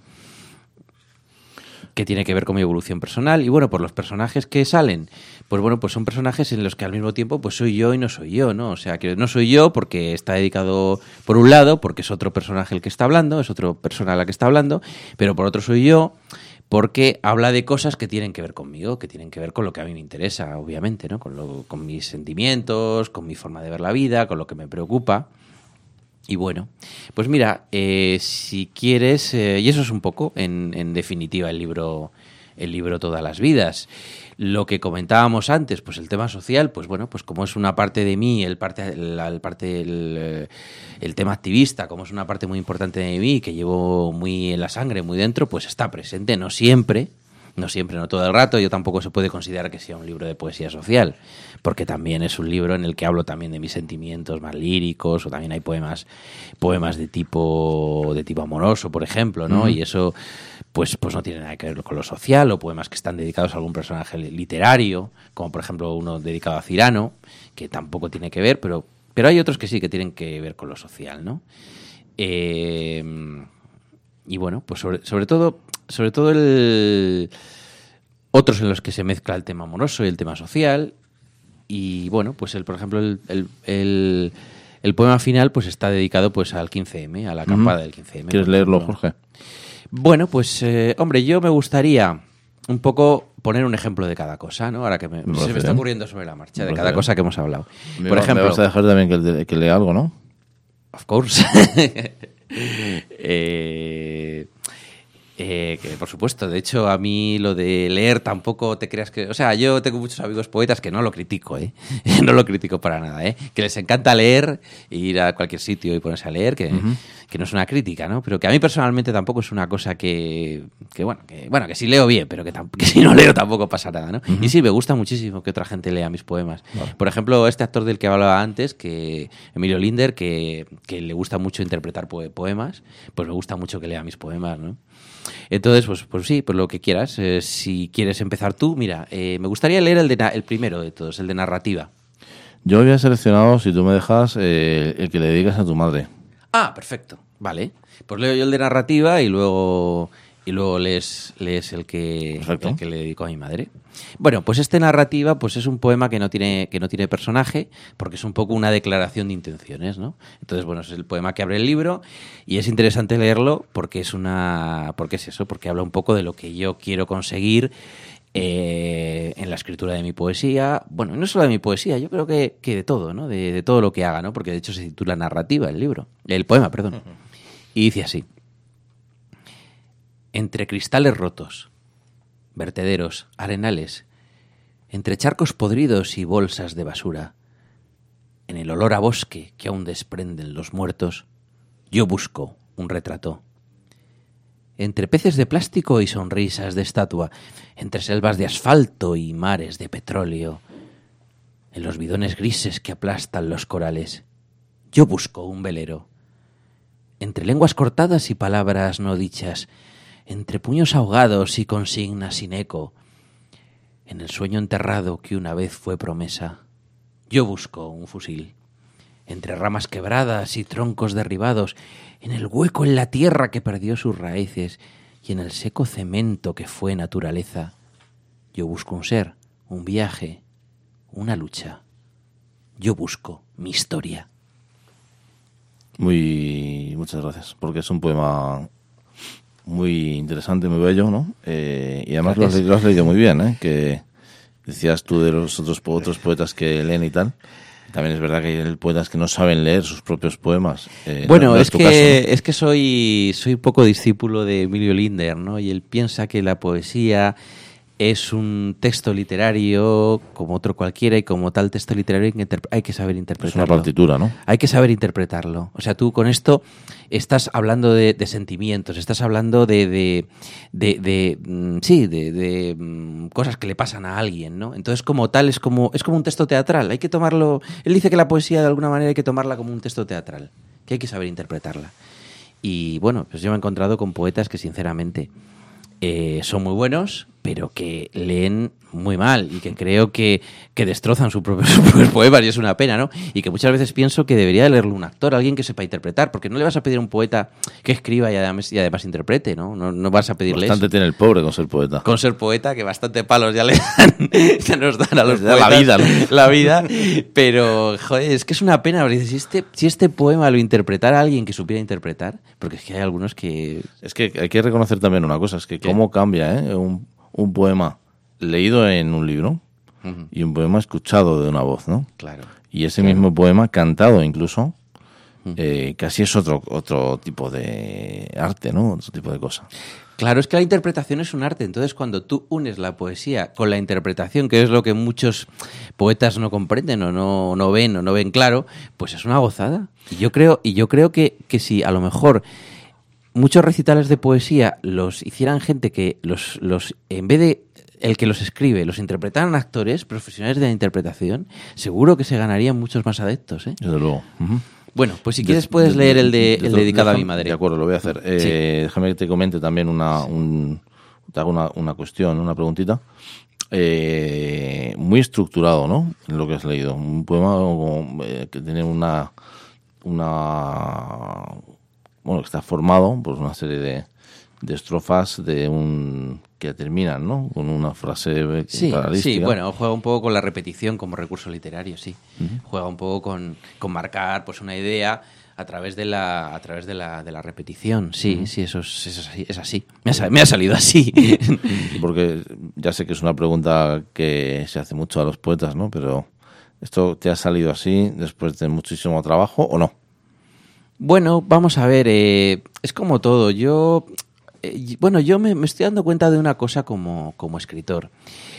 [SPEAKER 2] que tiene que ver con mi evolución personal. Y bueno, por los personajes que salen, pues bueno, pues son personajes en los que al mismo tiempo pues soy yo y no soy yo, ¿no? O sea, que no soy yo porque está dedicado por un lado, porque es otro personaje el que está hablando, es otra persona la que está hablando, pero por otro soy yo porque habla de cosas que tienen que ver conmigo, que tienen que ver con lo que a mí me interesa, obviamente, ¿no? Con mis sentimientos, con mi forma de ver la vida, con lo que me preocupa. Y bueno, pues mira, si quieres, y eso es un poco, en definitiva, el libro Todas las vidas. Lo que comentábamos antes, pues el tema social, pues bueno, pues como es una parte de mí, el tema activista, como es una parte muy importante de mí, que llevo muy en la sangre, muy dentro, pues está presente, no siempre, No siempre, no todo el rato. Yo tampoco se puede considerar que sea un libro de poesía social, porque también es un libro en el que hablo también de mis sentimientos más líricos, o también hay poemas de tipo amoroso, por ejemplo, ¿no? Y eso pues no tiene nada que ver con lo social, o poemas que están dedicados a algún personaje literario, como por ejemplo uno dedicado a Cirano, que tampoco tiene que ver, pero hay otros que sí que tienen que ver con lo social, ¿no? Y bueno, pues sobre todo otros en los que se mezcla el tema amoroso y el tema social. Y bueno, pues por ejemplo el poema final pues está dedicado pues al 15M, a la acampada del 15M.
[SPEAKER 1] ¿Quieres leerlo, Jorge?
[SPEAKER 2] Bueno, pues hombre, yo me gustaría un poco poner un ejemplo de cada cosa, ¿no? Ahora que se me está ocurriendo sobre la marcha de cada cosa que hemos hablado. Por ejemplo,
[SPEAKER 1] me vas a dejar también que lea algo, ¿no?
[SPEAKER 2] Of course. Que por supuesto, de hecho a mí lo de leer tampoco te creas que... O sea, yo tengo muchos amigos poetas que no lo critico, no lo critico para nada, que les encanta leer, ir a cualquier sitio y ponerse a leer, que no es una crítica, ¿no? Pero que a mí personalmente tampoco es una cosa que si leo bien, pero que si no leo tampoco pasa nada, ¿no? Y sí, me gusta muchísimo que otra gente lea mis poemas. Vale. Por ejemplo, este actor del que hablaba antes, que Emilio Linder, que le gusta mucho interpretar poemas, pues me gusta mucho que lea mis poemas, ¿no? Entonces, pues sí, pues lo que quieras. Si quieres empezar tú, mira, me gustaría leer el primero de todos, el de narrativa.
[SPEAKER 1] Yo había seleccionado, si tú me dejas, el que le dedicas a tu madre.
[SPEAKER 2] Ah, perfecto, vale. Pues leo yo el de narrativa y luego lees el que le dedico a mi madre. Bueno, pues este narrativa pues es un poema que no tiene personaje, porque es un poco una declaración de intenciones, ¿no? Entonces, bueno, es el poema que abre el libro y es interesante leerlo porque porque habla un poco de lo que yo quiero conseguir en la escritura de mi poesía. Bueno, no solo de mi poesía, yo creo que de todo, ¿no? De todo lo que haga, ¿no? Porque de hecho se titula Narrativa el poema, perdón. Y dice así: entre cristales rotos, vertederos, arenales, entre charcos podridos y bolsas de basura, en el olor a bosque que aún desprenden los muertos, yo busco un retrato. Entre peces de plástico y sonrisas de estatua, entre selvas de asfalto y mares de petróleo, en los bidones grises que aplastan los corales, yo busco un velero. Entre lenguas cortadas y palabras no dichas, entre puños ahogados y consignas sin eco, en el sueño enterrado que una vez fue promesa, yo busco un fusil. Entre ramas quebradas y troncos derribados, en el hueco en la tierra que perdió sus raíces y en el seco cemento que fue naturaleza, yo busco un ser, un viaje, una lucha. Yo busco mi historia.
[SPEAKER 1] Muchas gracias, porque es un poema muy interesante, muy bello, ¿no? Y además lo has leído muy bien, que decías tú de los otros poetas que leen y tal. También es verdad que hay poetas que no saben leer sus propios poemas.
[SPEAKER 2] Bueno, es que soy poco discípulo de Emilio Linder, ¿no? Y él piensa que la poesía es un texto literario como otro cualquiera y como tal texto literario hay que saber interpretarlo.
[SPEAKER 1] Es una partitura, ¿no?
[SPEAKER 2] Hay que saber interpretarlo. O sea, tú con esto estás hablando de sentimientos, estás hablando de cosas que le pasan a alguien, ¿no? Entonces, como tal, es como un texto teatral. Hay que tomarlo... Él dice que la poesía, de alguna manera, hay que tomarla como un texto teatral, que hay que saber interpretarla. Y, bueno, pues yo me he encontrado con poetas que, sinceramente, son muy buenos, pero que leen muy mal y que creo que destrozan sus propios poemas, y es una pena, ¿no? Y que muchas veces pienso que debería leerlo un actor, alguien que sepa interpretar, porque no le vas a pedir a un poeta que escriba y además interprete, ¿no? No vas a pedirle
[SPEAKER 1] bastante
[SPEAKER 2] eso.
[SPEAKER 1] Tiene el pobre con ser poeta.
[SPEAKER 2] Con ser poeta, que bastante palos ya ya nos dan a los poetas.
[SPEAKER 1] La vida, ¿no?
[SPEAKER 2] La vida, pero, joder, es que es una pena, porque si este poema lo interpretara alguien que supiera interpretar, porque es que hay algunos que...
[SPEAKER 1] Es que hay que reconocer también una cosa, es que cómo cambia, un poema leído en un libro y un poema escuchado de una voz, ¿no?
[SPEAKER 2] Claro.
[SPEAKER 1] Y ese mismo poema cantado incluso, casi es otro tipo de arte, ¿no? Otro tipo de cosa.
[SPEAKER 2] Claro, es que la interpretación es un arte. Entonces, cuando tú unes la poesía con la interpretación, que es lo que muchos poetas no comprenden o no ven claro, pues es una gozada. Y yo creo que si a lo mejor muchos recitales de poesía los hicieran gente que los en vez de el que los escribe, los interpretaran actores profesionales de la interpretación, seguro que se ganarían muchos más adeptos, ¿eh?
[SPEAKER 1] Desde luego.
[SPEAKER 2] Bueno, pues si quieres puedes leer el dedicado a mi madre.
[SPEAKER 1] De acuerdo, lo voy a hacer.
[SPEAKER 2] Sí.
[SPEAKER 1] Déjame que te comente también te hago una cuestión, una preguntita. Muy estructurado, ¿no? En lo que has leído. Un poema que tiene una bueno, que está formado por una serie de estrofas que terminan, ¿no? Con una frase paralística.
[SPEAKER 2] Sí, bueno, juega un poco con la repetición como recurso literario, sí. Juega un poco con marcar pues una idea a través de la repetición. Sí, sí, eso es así. Me ha salido así.
[SPEAKER 1] Porque ya sé que es una pregunta que se hace mucho a los poetas, ¿no? Pero ¿esto te ha salido así después de muchísimo trabajo o no?
[SPEAKER 2] Bueno, vamos a ver, es como todo. Yo me estoy dando cuenta de una cosa como escritor,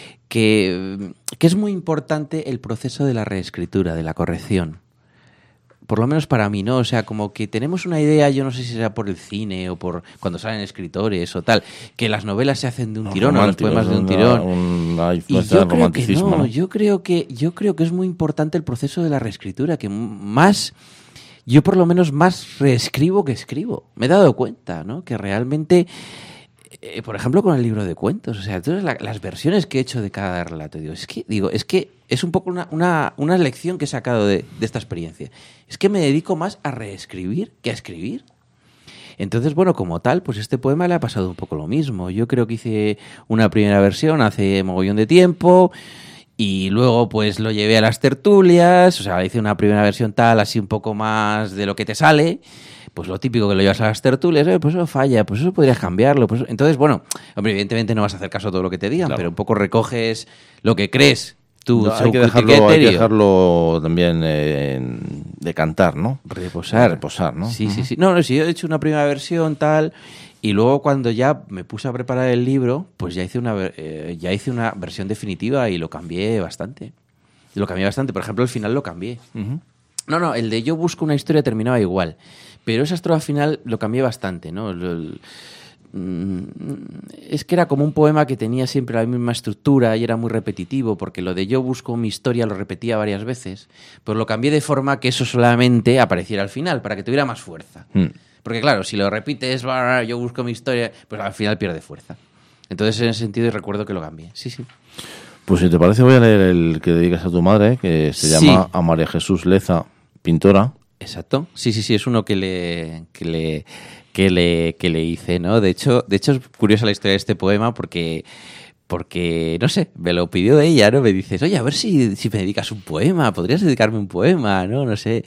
[SPEAKER 2] que es muy importante el proceso de la reescritura, de la corrección. Por lo menos para mí, ¿no? O sea, como que tenemos una idea, yo no sé si será por el cine o por cuando salen escritores o tal, que las novelas se hacen de un tirón o los poemas de un tirón.
[SPEAKER 1] Una influencia del romanticismo.
[SPEAKER 2] No, yo creo que es muy importante el proceso de la reescritura, que más... Yo por lo menos más reescribo que escribo. Me he dado cuenta, ¿no? Que realmente, por ejemplo, con el libro de cuentos, o sea, entonces las versiones que he hecho de cada relato, es que es un poco una lección que he sacado de esta experiencia. Es que me dedico más a reescribir que a escribir. Entonces, bueno, como tal, pues este poema le ha pasado un poco lo mismo. Yo creo que hice una primera versión hace mogollón de tiempo. Y luego pues lo llevé a las tertulias, o sea, hice una primera versión tal, así un poco más de lo que te sale, pues lo típico que lo llevas a las tertulias, pues eso falla, pues eso podrías cambiarlo. Pues entonces, bueno, hombre, evidentemente no vas a hacer caso a todo lo que te digan, claro, pero un poco recoges lo que crees tú.
[SPEAKER 1] No, hay que dejarlo también decantar, ¿no?
[SPEAKER 2] Reposar, ¿no? Sí. No, si yo he hecho una primera versión tal... Y luego cuando ya me puse a preparar el libro, pues ya hice una versión definitiva y lo cambié bastante. Por ejemplo, el final lo cambié. No, el de Yo busco una historia terminaba igual. Pero esa estrofa final lo cambié bastante, ¿no? Es que era como un poema que tenía siempre la misma estructura y era muy repetitivo, porque lo de Yo busco mi historia lo repetía varias veces, pues lo cambié de forma que eso solamente apareciera al final, para que tuviera más fuerza. Porque claro, si lo repites, yo busco mi historia, pues al final pierde fuerza. Entonces, en ese sentido, recuerdo que lo cambié. Sí.
[SPEAKER 1] Pues si te parece, voy a leer el que dedicas a tu madre, que se llama A María Jesús Leza, pintora.
[SPEAKER 2] Exacto. Sí, es uno que le hice, ¿no? De hecho es curiosa la historia de este poema porque no sé, me lo pidió ella, ¿no? Me dices, oye, a ver si me dedicas un poema, podrías dedicarme un poema, ¿no? No sé...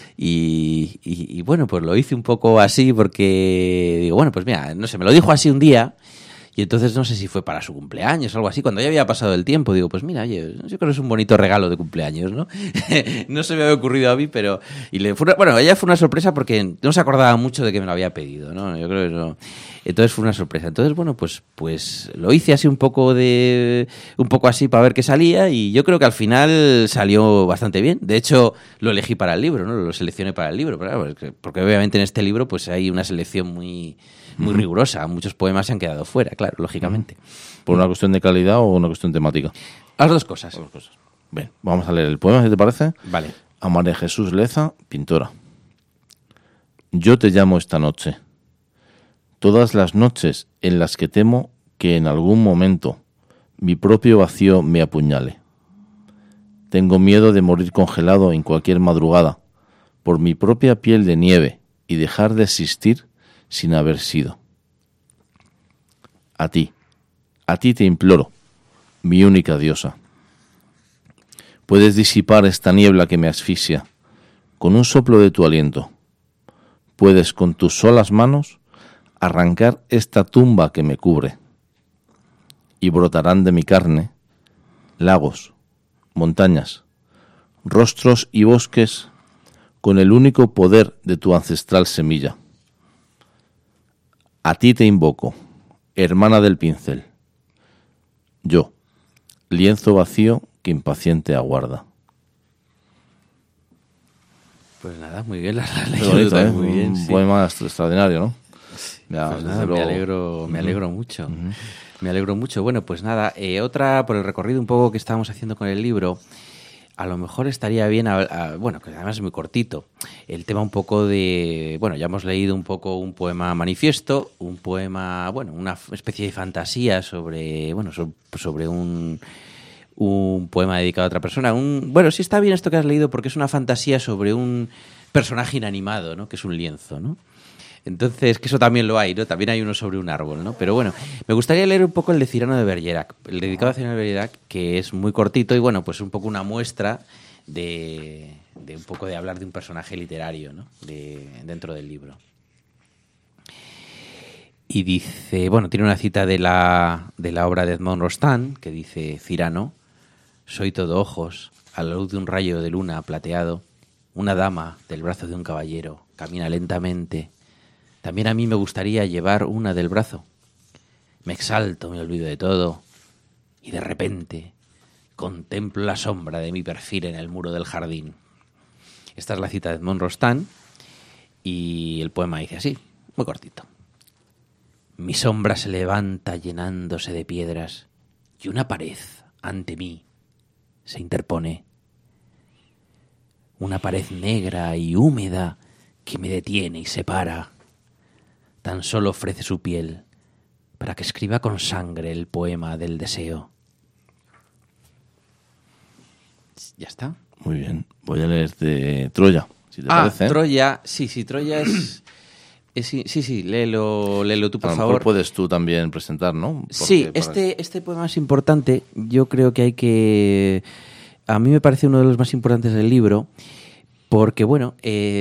[SPEAKER 2] Y bueno, pues lo hice un poco así porque digo, bueno, pues mira, no sé, me lo dijo así un día y entonces no sé si fue para su cumpleaños o algo así. Cuando ya había pasado el tiempo, digo, pues mira, oye, yo creo que es un bonito regalo de cumpleaños, ¿no? No se me había ocurrido a mí, pero... ella fue una sorpresa porque no se acordaba mucho de que me lo había pedido, ¿no? Yo creo que no. Entonces fue una sorpresa. Entonces, bueno, pues lo hice así un poco así para ver qué salía y yo creo que al final salió bastante bien. De hecho, lo elegí para el libro, ¿no? Lo seleccioné para el libro, porque obviamente en este libro pues hay una selección muy rigurosa. Muchos poemas se han quedado fuera, claro, lógicamente.
[SPEAKER 1] ¿Por una cuestión de calidad o una cuestión temática?
[SPEAKER 2] Las dos cosas.
[SPEAKER 1] Bien, vamos a leer el poema, si te parece.
[SPEAKER 2] Vale.
[SPEAKER 1] A María Jesús Leza, pintora. Yo te llamo esta noche. Todas las noches en las que temo que en algún momento mi propio vacío me apuñale. Tengo miedo de morir congelado en cualquier madrugada por mi propia piel de nieve y dejar de existir sin haber sido. A ti te imploro, mi única diosa. Puedes disipar esta niebla que me asfixia con un soplo de tu aliento. Puedes con tus solas manos arrancar esta tumba que me cubre, y brotarán de mi carne lagos, montañas, rostros y bosques con el único poder de tu ancestral semilla. A ti te invoco, hermana del pincel. Yo, lienzo vacío que impaciente aguarda.
[SPEAKER 2] Pues nada, muy bien, la
[SPEAKER 1] bonito,
[SPEAKER 2] muy bien.
[SPEAKER 1] Un poema extraordinario, ¿no? Ya,
[SPEAKER 2] Pues nada, me alegro mucho.
[SPEAKER 1] Uh-huh.
[SPEAKER 2] Me alegro mucho. Bueno, pues nada, otra, por el recorrido un poco que estábamos haciendo con el libro, a lo mejor estaría bien, bueno, que además es muy cortito, el tema un poco de, bueno, ya hemos leído un poco un poema manifiesto, un poema, bueno, una especie de fantasía sobre, bueno, sobre un poema dedicado a otra persona. Bueno, sí está bien esto que has leído porque es una fantasía sobre un personaje inanimado, ¿no? Que es un lienzo, ¿no? Entonces, que eso también lo hay, ¿no? También hay uno sobre un árbol, ¿no? Pero bueno, me gustaría leer un poco el de Cyrano de Bergerac, el dedicado a Cyrano de Bergerac, que es muy cortito y bueno, pues un poco una muestra de un poco de hablar de un personaje literario, ¿no? Dentro del libro. Y dice, bueno, tiene una cita de la obra de Edmond Rostand, que dice: Cyrano, soy todo ojos, a la luz de un rayo de luna plateado, una dama del brazo de un caballero, camina lentamente. También a mí me gustaría llevar una del brazo. Me exalto, me olvido de todo y de repente contemplo la sombra de mi perfil en el muro del jardín. Esta es la cita de Edmond Rostand y el poema dice así, muy cortito. Mi sombra se levanta llenándose de piedras y una pared ante mí se interpone. Una pared negra y húmeda que me detiene y separa. Tan solo ofrece su piel para que escriba con sangre el poema del deseo. ¿Ya está?
[SPEAKER 1] Muy bien. Voy a leer de Troya, si te parece.
[SPEAKER 2] Troya. Sí, Troya es... Sí, léelo tú, por
[SPEAKER 1] a lo
[SPEAKER 2] favor.
[SPEAKER 1] mejor puedes tú también presentar, ¿no? Porque
[SPEAKER 2] sí, este poema es importante. Yo creo que hay que... A mí me parece uno de los más importantes del libro porque, bueno,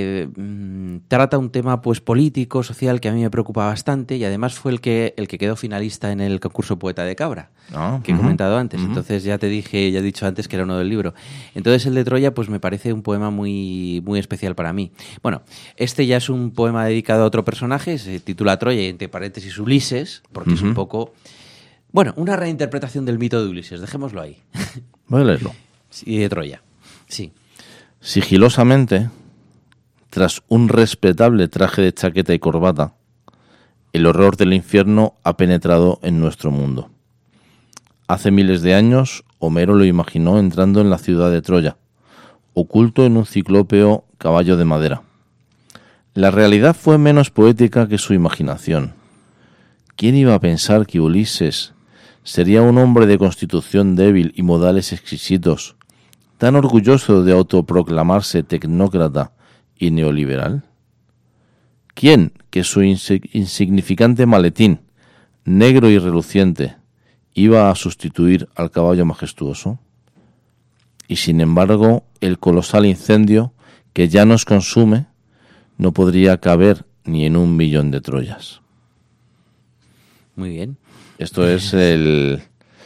[SPEAKER 2] trata un tema pues político, social, que a mí me preocupa bastante y además fue el que quedó finalista en el concurso Poeta de Cabra, que he comentado antes. Entonces ya he dicho antes que era uno del libro. Entonces el de Troya pues me parece un poema muy, muy especial para mí. Bueno, este ya es un poema dedicado a otro personaje, se titula Troya y entre paréntesis Ulises, porque es un poco, bueno, una reinterpretación del mito de Ulises, dejémoslo ahí.
[SPEAKER 1] Voy a leerlo.
[SPEAKER 2] Sí, de Troya, sí.
[SPEAKER 1] Sigilosamente, tras un respetable traje de chaqueta y corbata, el horror del infierno ha penetrado en nuestro mundo. Hace miles de años, Homero lo imaginó entrando en la ciudad de Troya, oculto en un ciclópeo caballo de madera. La realidad fue menos poética que su imaginación. ¿Quién iba a pensar que Ulises sería un hombre de constitución débil y modales exquisitos, tan orgulloso de autoproclamarse tecnócrata y neoliberal? ¿Quién que su insignificante maletín, negro y reluciente, iba a sustituir al caballo majestuoso? Y sin embargo, el colosal incendio que ya nos consume no podría caber ni en 1.000.000 de Troyas.
[SPEAKER 2] Muy bien.
[SPEAKER 1] Esto es el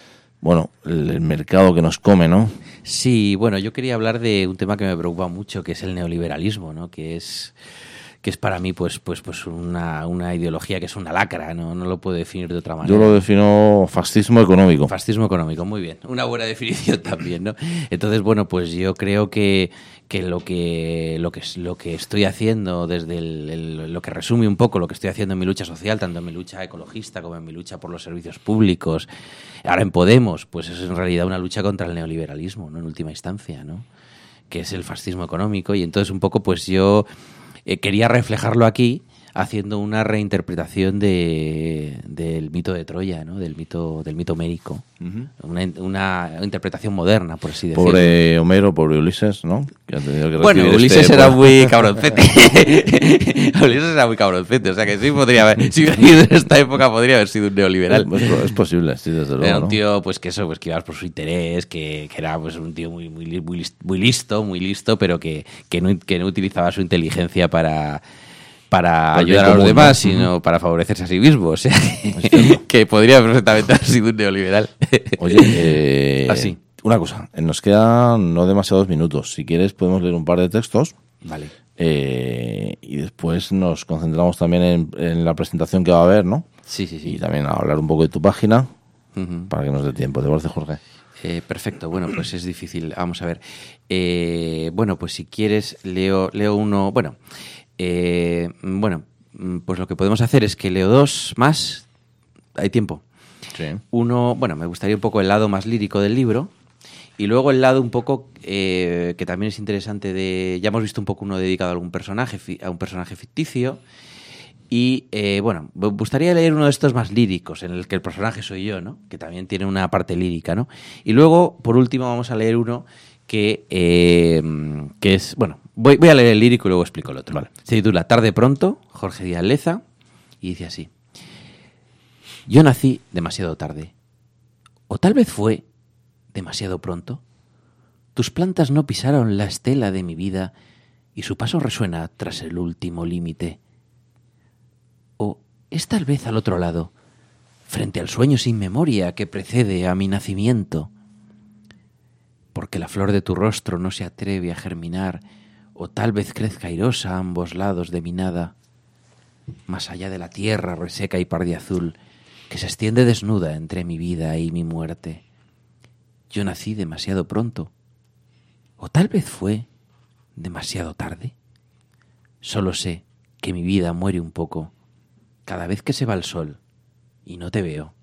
[SPEAKER 1] mercado que nos come, ¿no?
[SPEAKER 2] Sí, bueno, yo quería hablar de un tema que me preocupa mucho, que es el neoliberalismo, ¿no? Que es para mí pues una ideología que es una lacra, no lo puedo definir de otra manera.
[SPEAKER 1] Yo lo defino fascismo económico.
[SPEAKER 2] Fascismo económico, muy bien. Una buena definición también, ¿no? Entonces, bueno, pues yo creo que lo que estoy haciendo desde lo que resume un poco lo que estoy haciendo en mi lucha social, tanto en mi lucha ecologista como en mi lucha por los servicios públicos, ahora en Podemos, pues es en realidad una lucha contra el neoliberalismo, ¿no? En última instancia, ¿no? Que es el fascismo económico. Y entonces un poco pues yo quería reflejarlo aquí haciendo una reinterpretación del mito de Troya, ¿no? Del mito homérico. Uh-huh. Una interpretación moderna, por así decirlo.
[SPEAKER 1] Pobre Homero, pobre Ulises, ¿no? Que ha tenido que
[SPEAKER 2] bueno, Ulises era muy cabroncete. Ulises era muy cabroncete, o sea que sí podría haber, si hubiera vivido en esta época podría haber sido un neoliberal.
[SPEAKER 1] Es posible, sí, desde luego.
[SPEAKER 2] Era un tío pues que iba por su interés, que era pues un tío muy listo, pero que no utilizaba su inteligencia para ayudar a los demás, sino para favorecerse a sí mismo. O sea, que podría perfectamente haber sido un neoliberal.
[SPEAKER 1] Oye,
[SPEAKER 2] así.
[SPEAKER 1] Una cosa, nos quedan no demasiados minutos. Si quieres podemos leer un par de textos.
[SPEAKER 2] Vale.
[SPEAKER 1] Y después nos concentramos también en la presentación que va a haber, ¿no?
[SPEAKER 2] Sí.
[SPEAKER 1] Y también a hablar un poco de tu página, para que nos dé tiempo. ¿Te parece, Jorge?
[SPEAKER 2] Perfecto, bueno, pues es difícil. Vamos a ver. Bueno, pues si quieres leo uno... Bueno, pues lo que podemos hacer es que leo 2 más. Hay tiempo.
[SPEAKER 1] Sí.
[SPEAKER 2] Uno, bueno, me gustaría un poco el lado más lírico del libro. Y luego el lado un poco que también es interesante ya hemos visto un poco uno dedicado a un personaje ficticio. Y bueno, me gustaría leer uno de estos más líricos, en el que el personaje soy yo, ¿no? Que también tiene una parte lírica, ¿no? Y luego, por último, vamos a leer uno que es... Bueno, voy a leer el lírico y luego explico el otro.
[SPEAKER 1] Vale.
[SPEAKER 2] Se titula Tarde pronto, Jorge Díaz Leza, y dice así. Yo nací demasiado tarde. O tal vez fue demasiado pronto. Tus plantas no pisaron la estela de mi vida y su paso resuena tras el último límite. O es tal vez al otro lado, frente al sueño sin memoria que precede a mi nacimiento. Porque la flor de tu rostro no se atreve a germinar, o tal vez crezca airosa a ambos lados de mi nada, más allá de la tierra reseca y pardiazul, que se extiende desnuda entre mi vida y mi muerte. Yo nací demasiado pronto, o tal vez fue demasiado tarde. Solo sé que mi vida muere un poco cada vez que se va el sol y no te veo.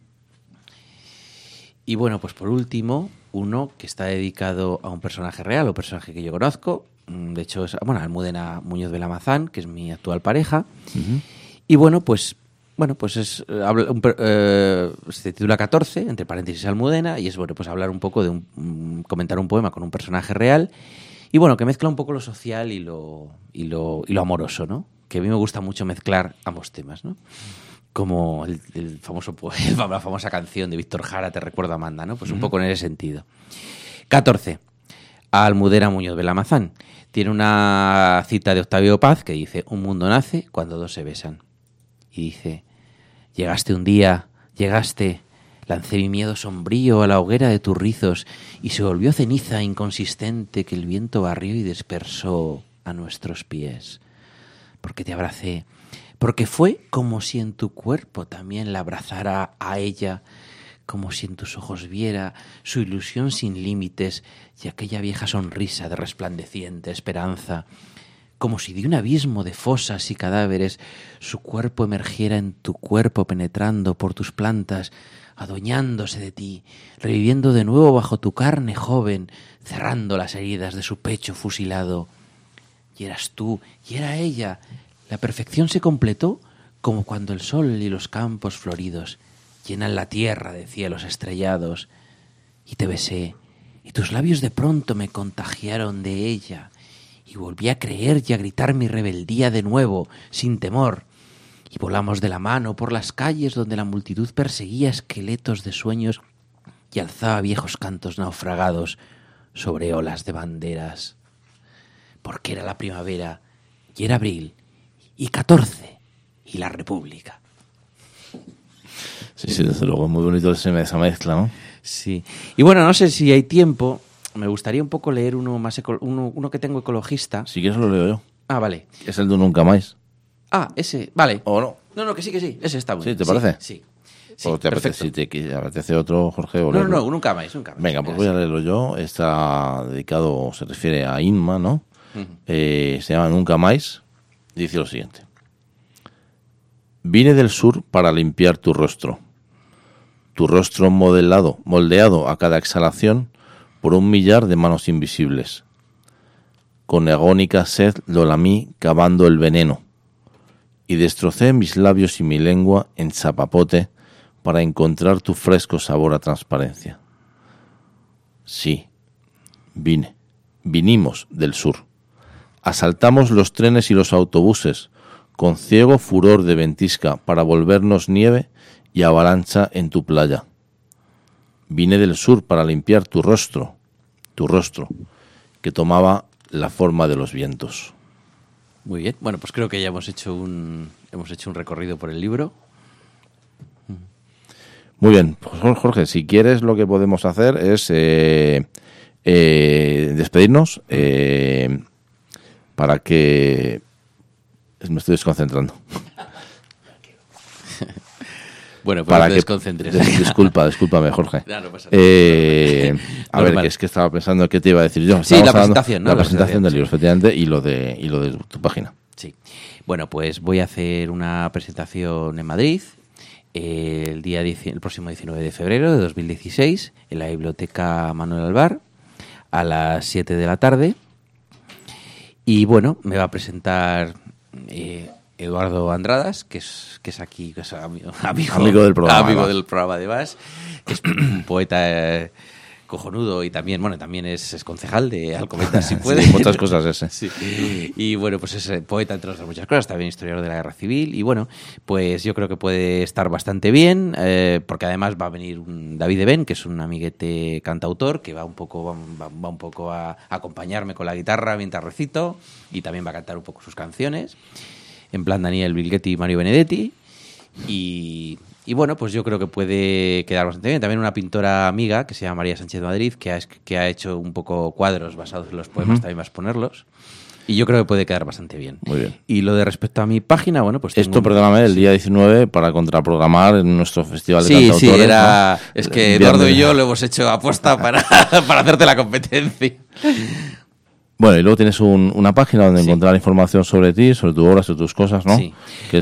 [SPEAKER 2] Y bueno, pues por último, uno que está dedicado a un personaje real, o personaje que yo conozco. De hecho, es Almudena Muñoz Belamazán, que es mi actual pareja. Uh-huh. Y bueno, pues es se titula 14, entre paréntesis Almudena, y es bueno, pues hablar un poco de comentar un poema con un personaje real. Y bueno, que mezcla un poco lo social y lo amoroso, ¿no? Que a mí me gusta mucho mezclar ambos temas, ¿no? Como el famoso poema, la famosa canción de Víctor Jara, Te recuerdo Amanda, ¿no? Pues un poco en ese sentido. 14. A Almudena Muñoz Belamazán. Tiene una cita de Octavio Paz que dice: un mundo nace cuando dos se besan. Y dice: llegaste un día, lancé mi miedo sombrío a la hoguera de tus rizos y se volvió ceniza inconsistente que el viento barrió y dispersó a nuestros pies. Porque te abracé, porque fue como si en tu cuerpo también la abrazara a ella, como si en tus ojos viera su ilusión sin límites y aquella vieja sonrisa de resplandeciente esperanza, como si de un abismo de fosas y cadáveres su cuerpo emergiera en tu cuerpo penetrando por tus plantas, adueñándose de ti, reviviendo de nuevo bajo tu carne joven, cerrando las heridas de su pecho fusilado. Y eras tú, y era ella. La perfección se completó como cuando el sol y los campos floridos llenan la tierra de cielos estrellados. Y te besé, y tus labios de pronto me contagiaron de ella, y volví a creer y a gritar mi rebeldía de nuevo, sin temor. Y volamos de la mano por las calles donde la multitud perseguía esqueletos de sueños y alzaba viejos cantos naufragados sobre olas de banderas. Porque era la primavera, y era abril, y 14, y la República.
[SPEAKER 1] Sí, desde luego, es muy bonito esa mezcla, ¿no?
[SPEAKER 2] Sí. Y bueno, no sé si hay tiempo, me gustaría un poco leer uno más uno que tengo ecologista.
[SPEAKER 1] Si quieres lo leo yo.
[SPEAKER 2] Ah, vale.
[SPEAKER 1] Es el de Nunca Más.
[SPEAKER 2] Ah, ese, vale.
[SPEAKER 1] ¿O no?
[SPEAKER 2] No, que sí, ese está bueno.
[SPEAKER 1] ¿Sí, te parece?
[SPEAKER 2] Sí.
[SPEAKER 1] ¿O te apetece otro, Jorge?
[SPEAKER 2] No, nunca más.
[SPEAKER 1] Venga, pues voy a leerlo yo. Está dedicado, se refiere a Inma, ¿no? Uh-huh. Se llama Nunca Más. Dice lo siguiente: vine del sur para limpiar tu rostro moldeado a cada exhalación por 1 millar de manos invisibles. Con agónica sed lo lamí cavando el veneno y destrocé mis labios y mi lengua en zapapote para encontrar tu fresco sabor a transparencia. Sí, vinimos del sur. Asaltamos los trenes y los autobuses con ciego furor de ventisca para volvernos nieve y avalancha en tu playa. Vine del sur para limpiar tu rostro, que tomaba la forma de los vientos.
[SPEAKER 2] Muy bien. Bueno, pues creo que ya hemos hecho un recorrido por el libro.
[SPEAKER 1] Muy bien. Pues Jorge, si quieres, lo que podemos hacer es despedirnos para que... Me estoy desconcentrando.
[SPEAKER 2] Bueno, pues para que desconcentres.
[SPEAKER 1] Discúlpame, Jorge.
[SPEAKER 2] No pasa
[SPEAKER 1] nada. A ver, que es que estaba pensando qué te iba a decir yo.
[SPEAKER 2] Sí, la presentación, ¿no?
[SPEAKER 1] La presentación del libro, efectivamente, y lo de tu página.
[SPEAKER 2] Sí. Bueno, pues voy a hacer una presentación en Madrid el próximo 19 de febrero de 2016 en la Biblioteca Manuel Alvar a las 7 de la tarde. Y bueno, me va a presentar Eduardo Andradas, que es aquí, que es amigo
[SPEAKER 1] del programa.
[SPEAKER 2] Amigo del programa de VAS, que es un poeta cojonudo y también, bueno, también es concejal de Alcobendas, si puede.
[SPEAKER 1] Sí, muchas cosas ese.
[SPEAKER 2] Sí. Y bueno, pues es poeta entre otras muchas cosas, también historiador de la Guerra Civil y bueno, pues yo creo que puede estar bastante bien, porque además va a venir David Eben, que es un amiguete cantautor que va un poco a acompañarme con la guitarra mientras recito y también va a cantar un poco sus canciones, en plan Daniel Bilgetti y Mario Benedetti. Y bueno, pues yo creo que puede quedar bastante bien. También una pintora amiga que se llama María Sánchez Madrid, que ha hecho un poco cuadros basados en los poemas, también vas a ponerlos. Y yo creo que puede quedar bastante bien.
[SPEAKER 1] Muy bien.
[SPEAKER 2] Y lo de respecto a mi página, bueno, pues...
[SPEAKER 1] Esto, perdóname, el día 19 para contraprogramar en nuestro festival de cantautores.
[SPEAKER 2] Sí, era... ¿no? Es que Eduardo y yo lo hemos hecho aposta para hacerte la competencia.
[SPEAKER 1] Bueno, y luego tienes una página donde encontrar información sobre ti, sobre tu obra, sobre tus cosas, ¿no?
[SPEAKER 2] Sí.
[SPEAKER 1] Que es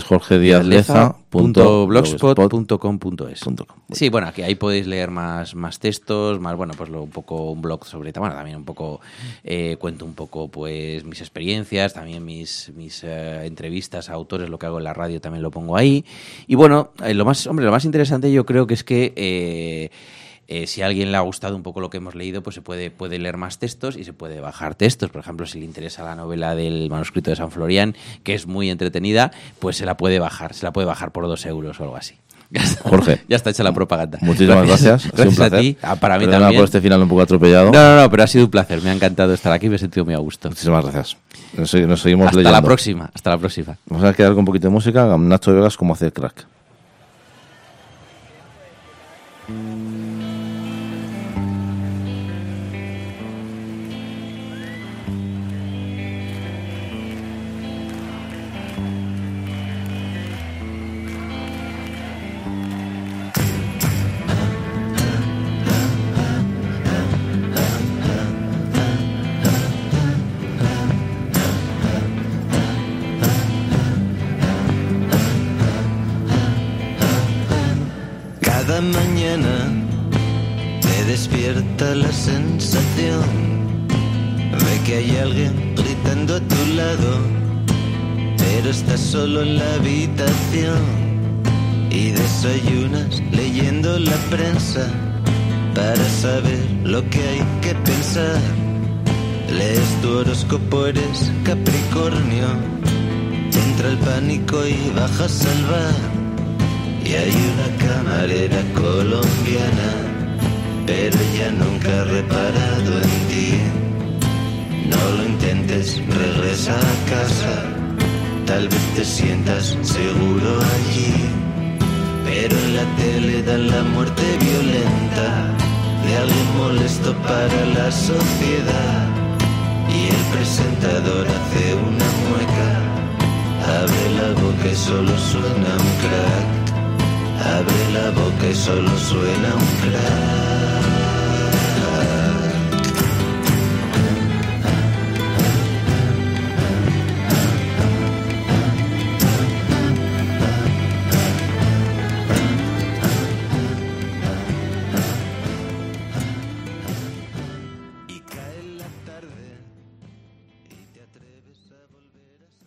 [SPEAKER 1] jorgediazleza.blogspot.com.es.
[SPEAKER 2] Sí, bueno, aquí ahí podéis leer más textos, más, bueno, pues un poco un blog sobre, bueno, también un poco cuento un poco, pues, mis experiencias, también mis entrevistas a autores, lo que hago en la radio también lo pongo ahí. Y bueno, lo más interesante yo creo que es que si a alguien le ha gustado un poco lo que hemos leído, pues se puede leer más textos y se puede bajar textos. Por ejemplo, si le interesa la novela del manuscrito de San Florian, que es muy entretenida, pues se la puede bajar por 2 euros o algo así.
[SPEAKER 1] Jorge,
[SPEAKER 2] ya está hecha la propaganda.
[SPEAKER 1] Muchísimas gracias.
[SPEAKER 2] Gracias a ti. Para mí también.
[SPEAKER 1] Por este final un poco atropellado.
[SPEAKER 2] No, pero ha sido un placer. Me ha encantado estar aquí, me he sentido muy a gusto.
[SPEAKER 1] Muchísimas gracias. Nos seguimos leyendo.
[SPEAKER 2] Hasta la próxima.
[SPEAKER 1] Vamos a quedar con un poquito de música. Nacho Vegas, ¿cómo hace el crack?
[SPEAKER 4] Cada mañana te despierta la sensación de que hay alguien gritando a tu lado, pero estás solo en la habitación y desayunas leyendo la prensa para saber lo que hay que pensar. Lees tu horóscopo, eres Capricornio, entra el pánico y bajas al bar. Y hay una camarera colombiana, pero ella nunca ha reparado en ti. No lo intentes, regresa a casa, tal vez te sientas seguro allí. Pero en la tele dan la muerte violenta de alguien molesto para la sociedad. Y el presentador hace una mueca, abre la boca y solo suena un crack. Abre la boca y solo suena un crack.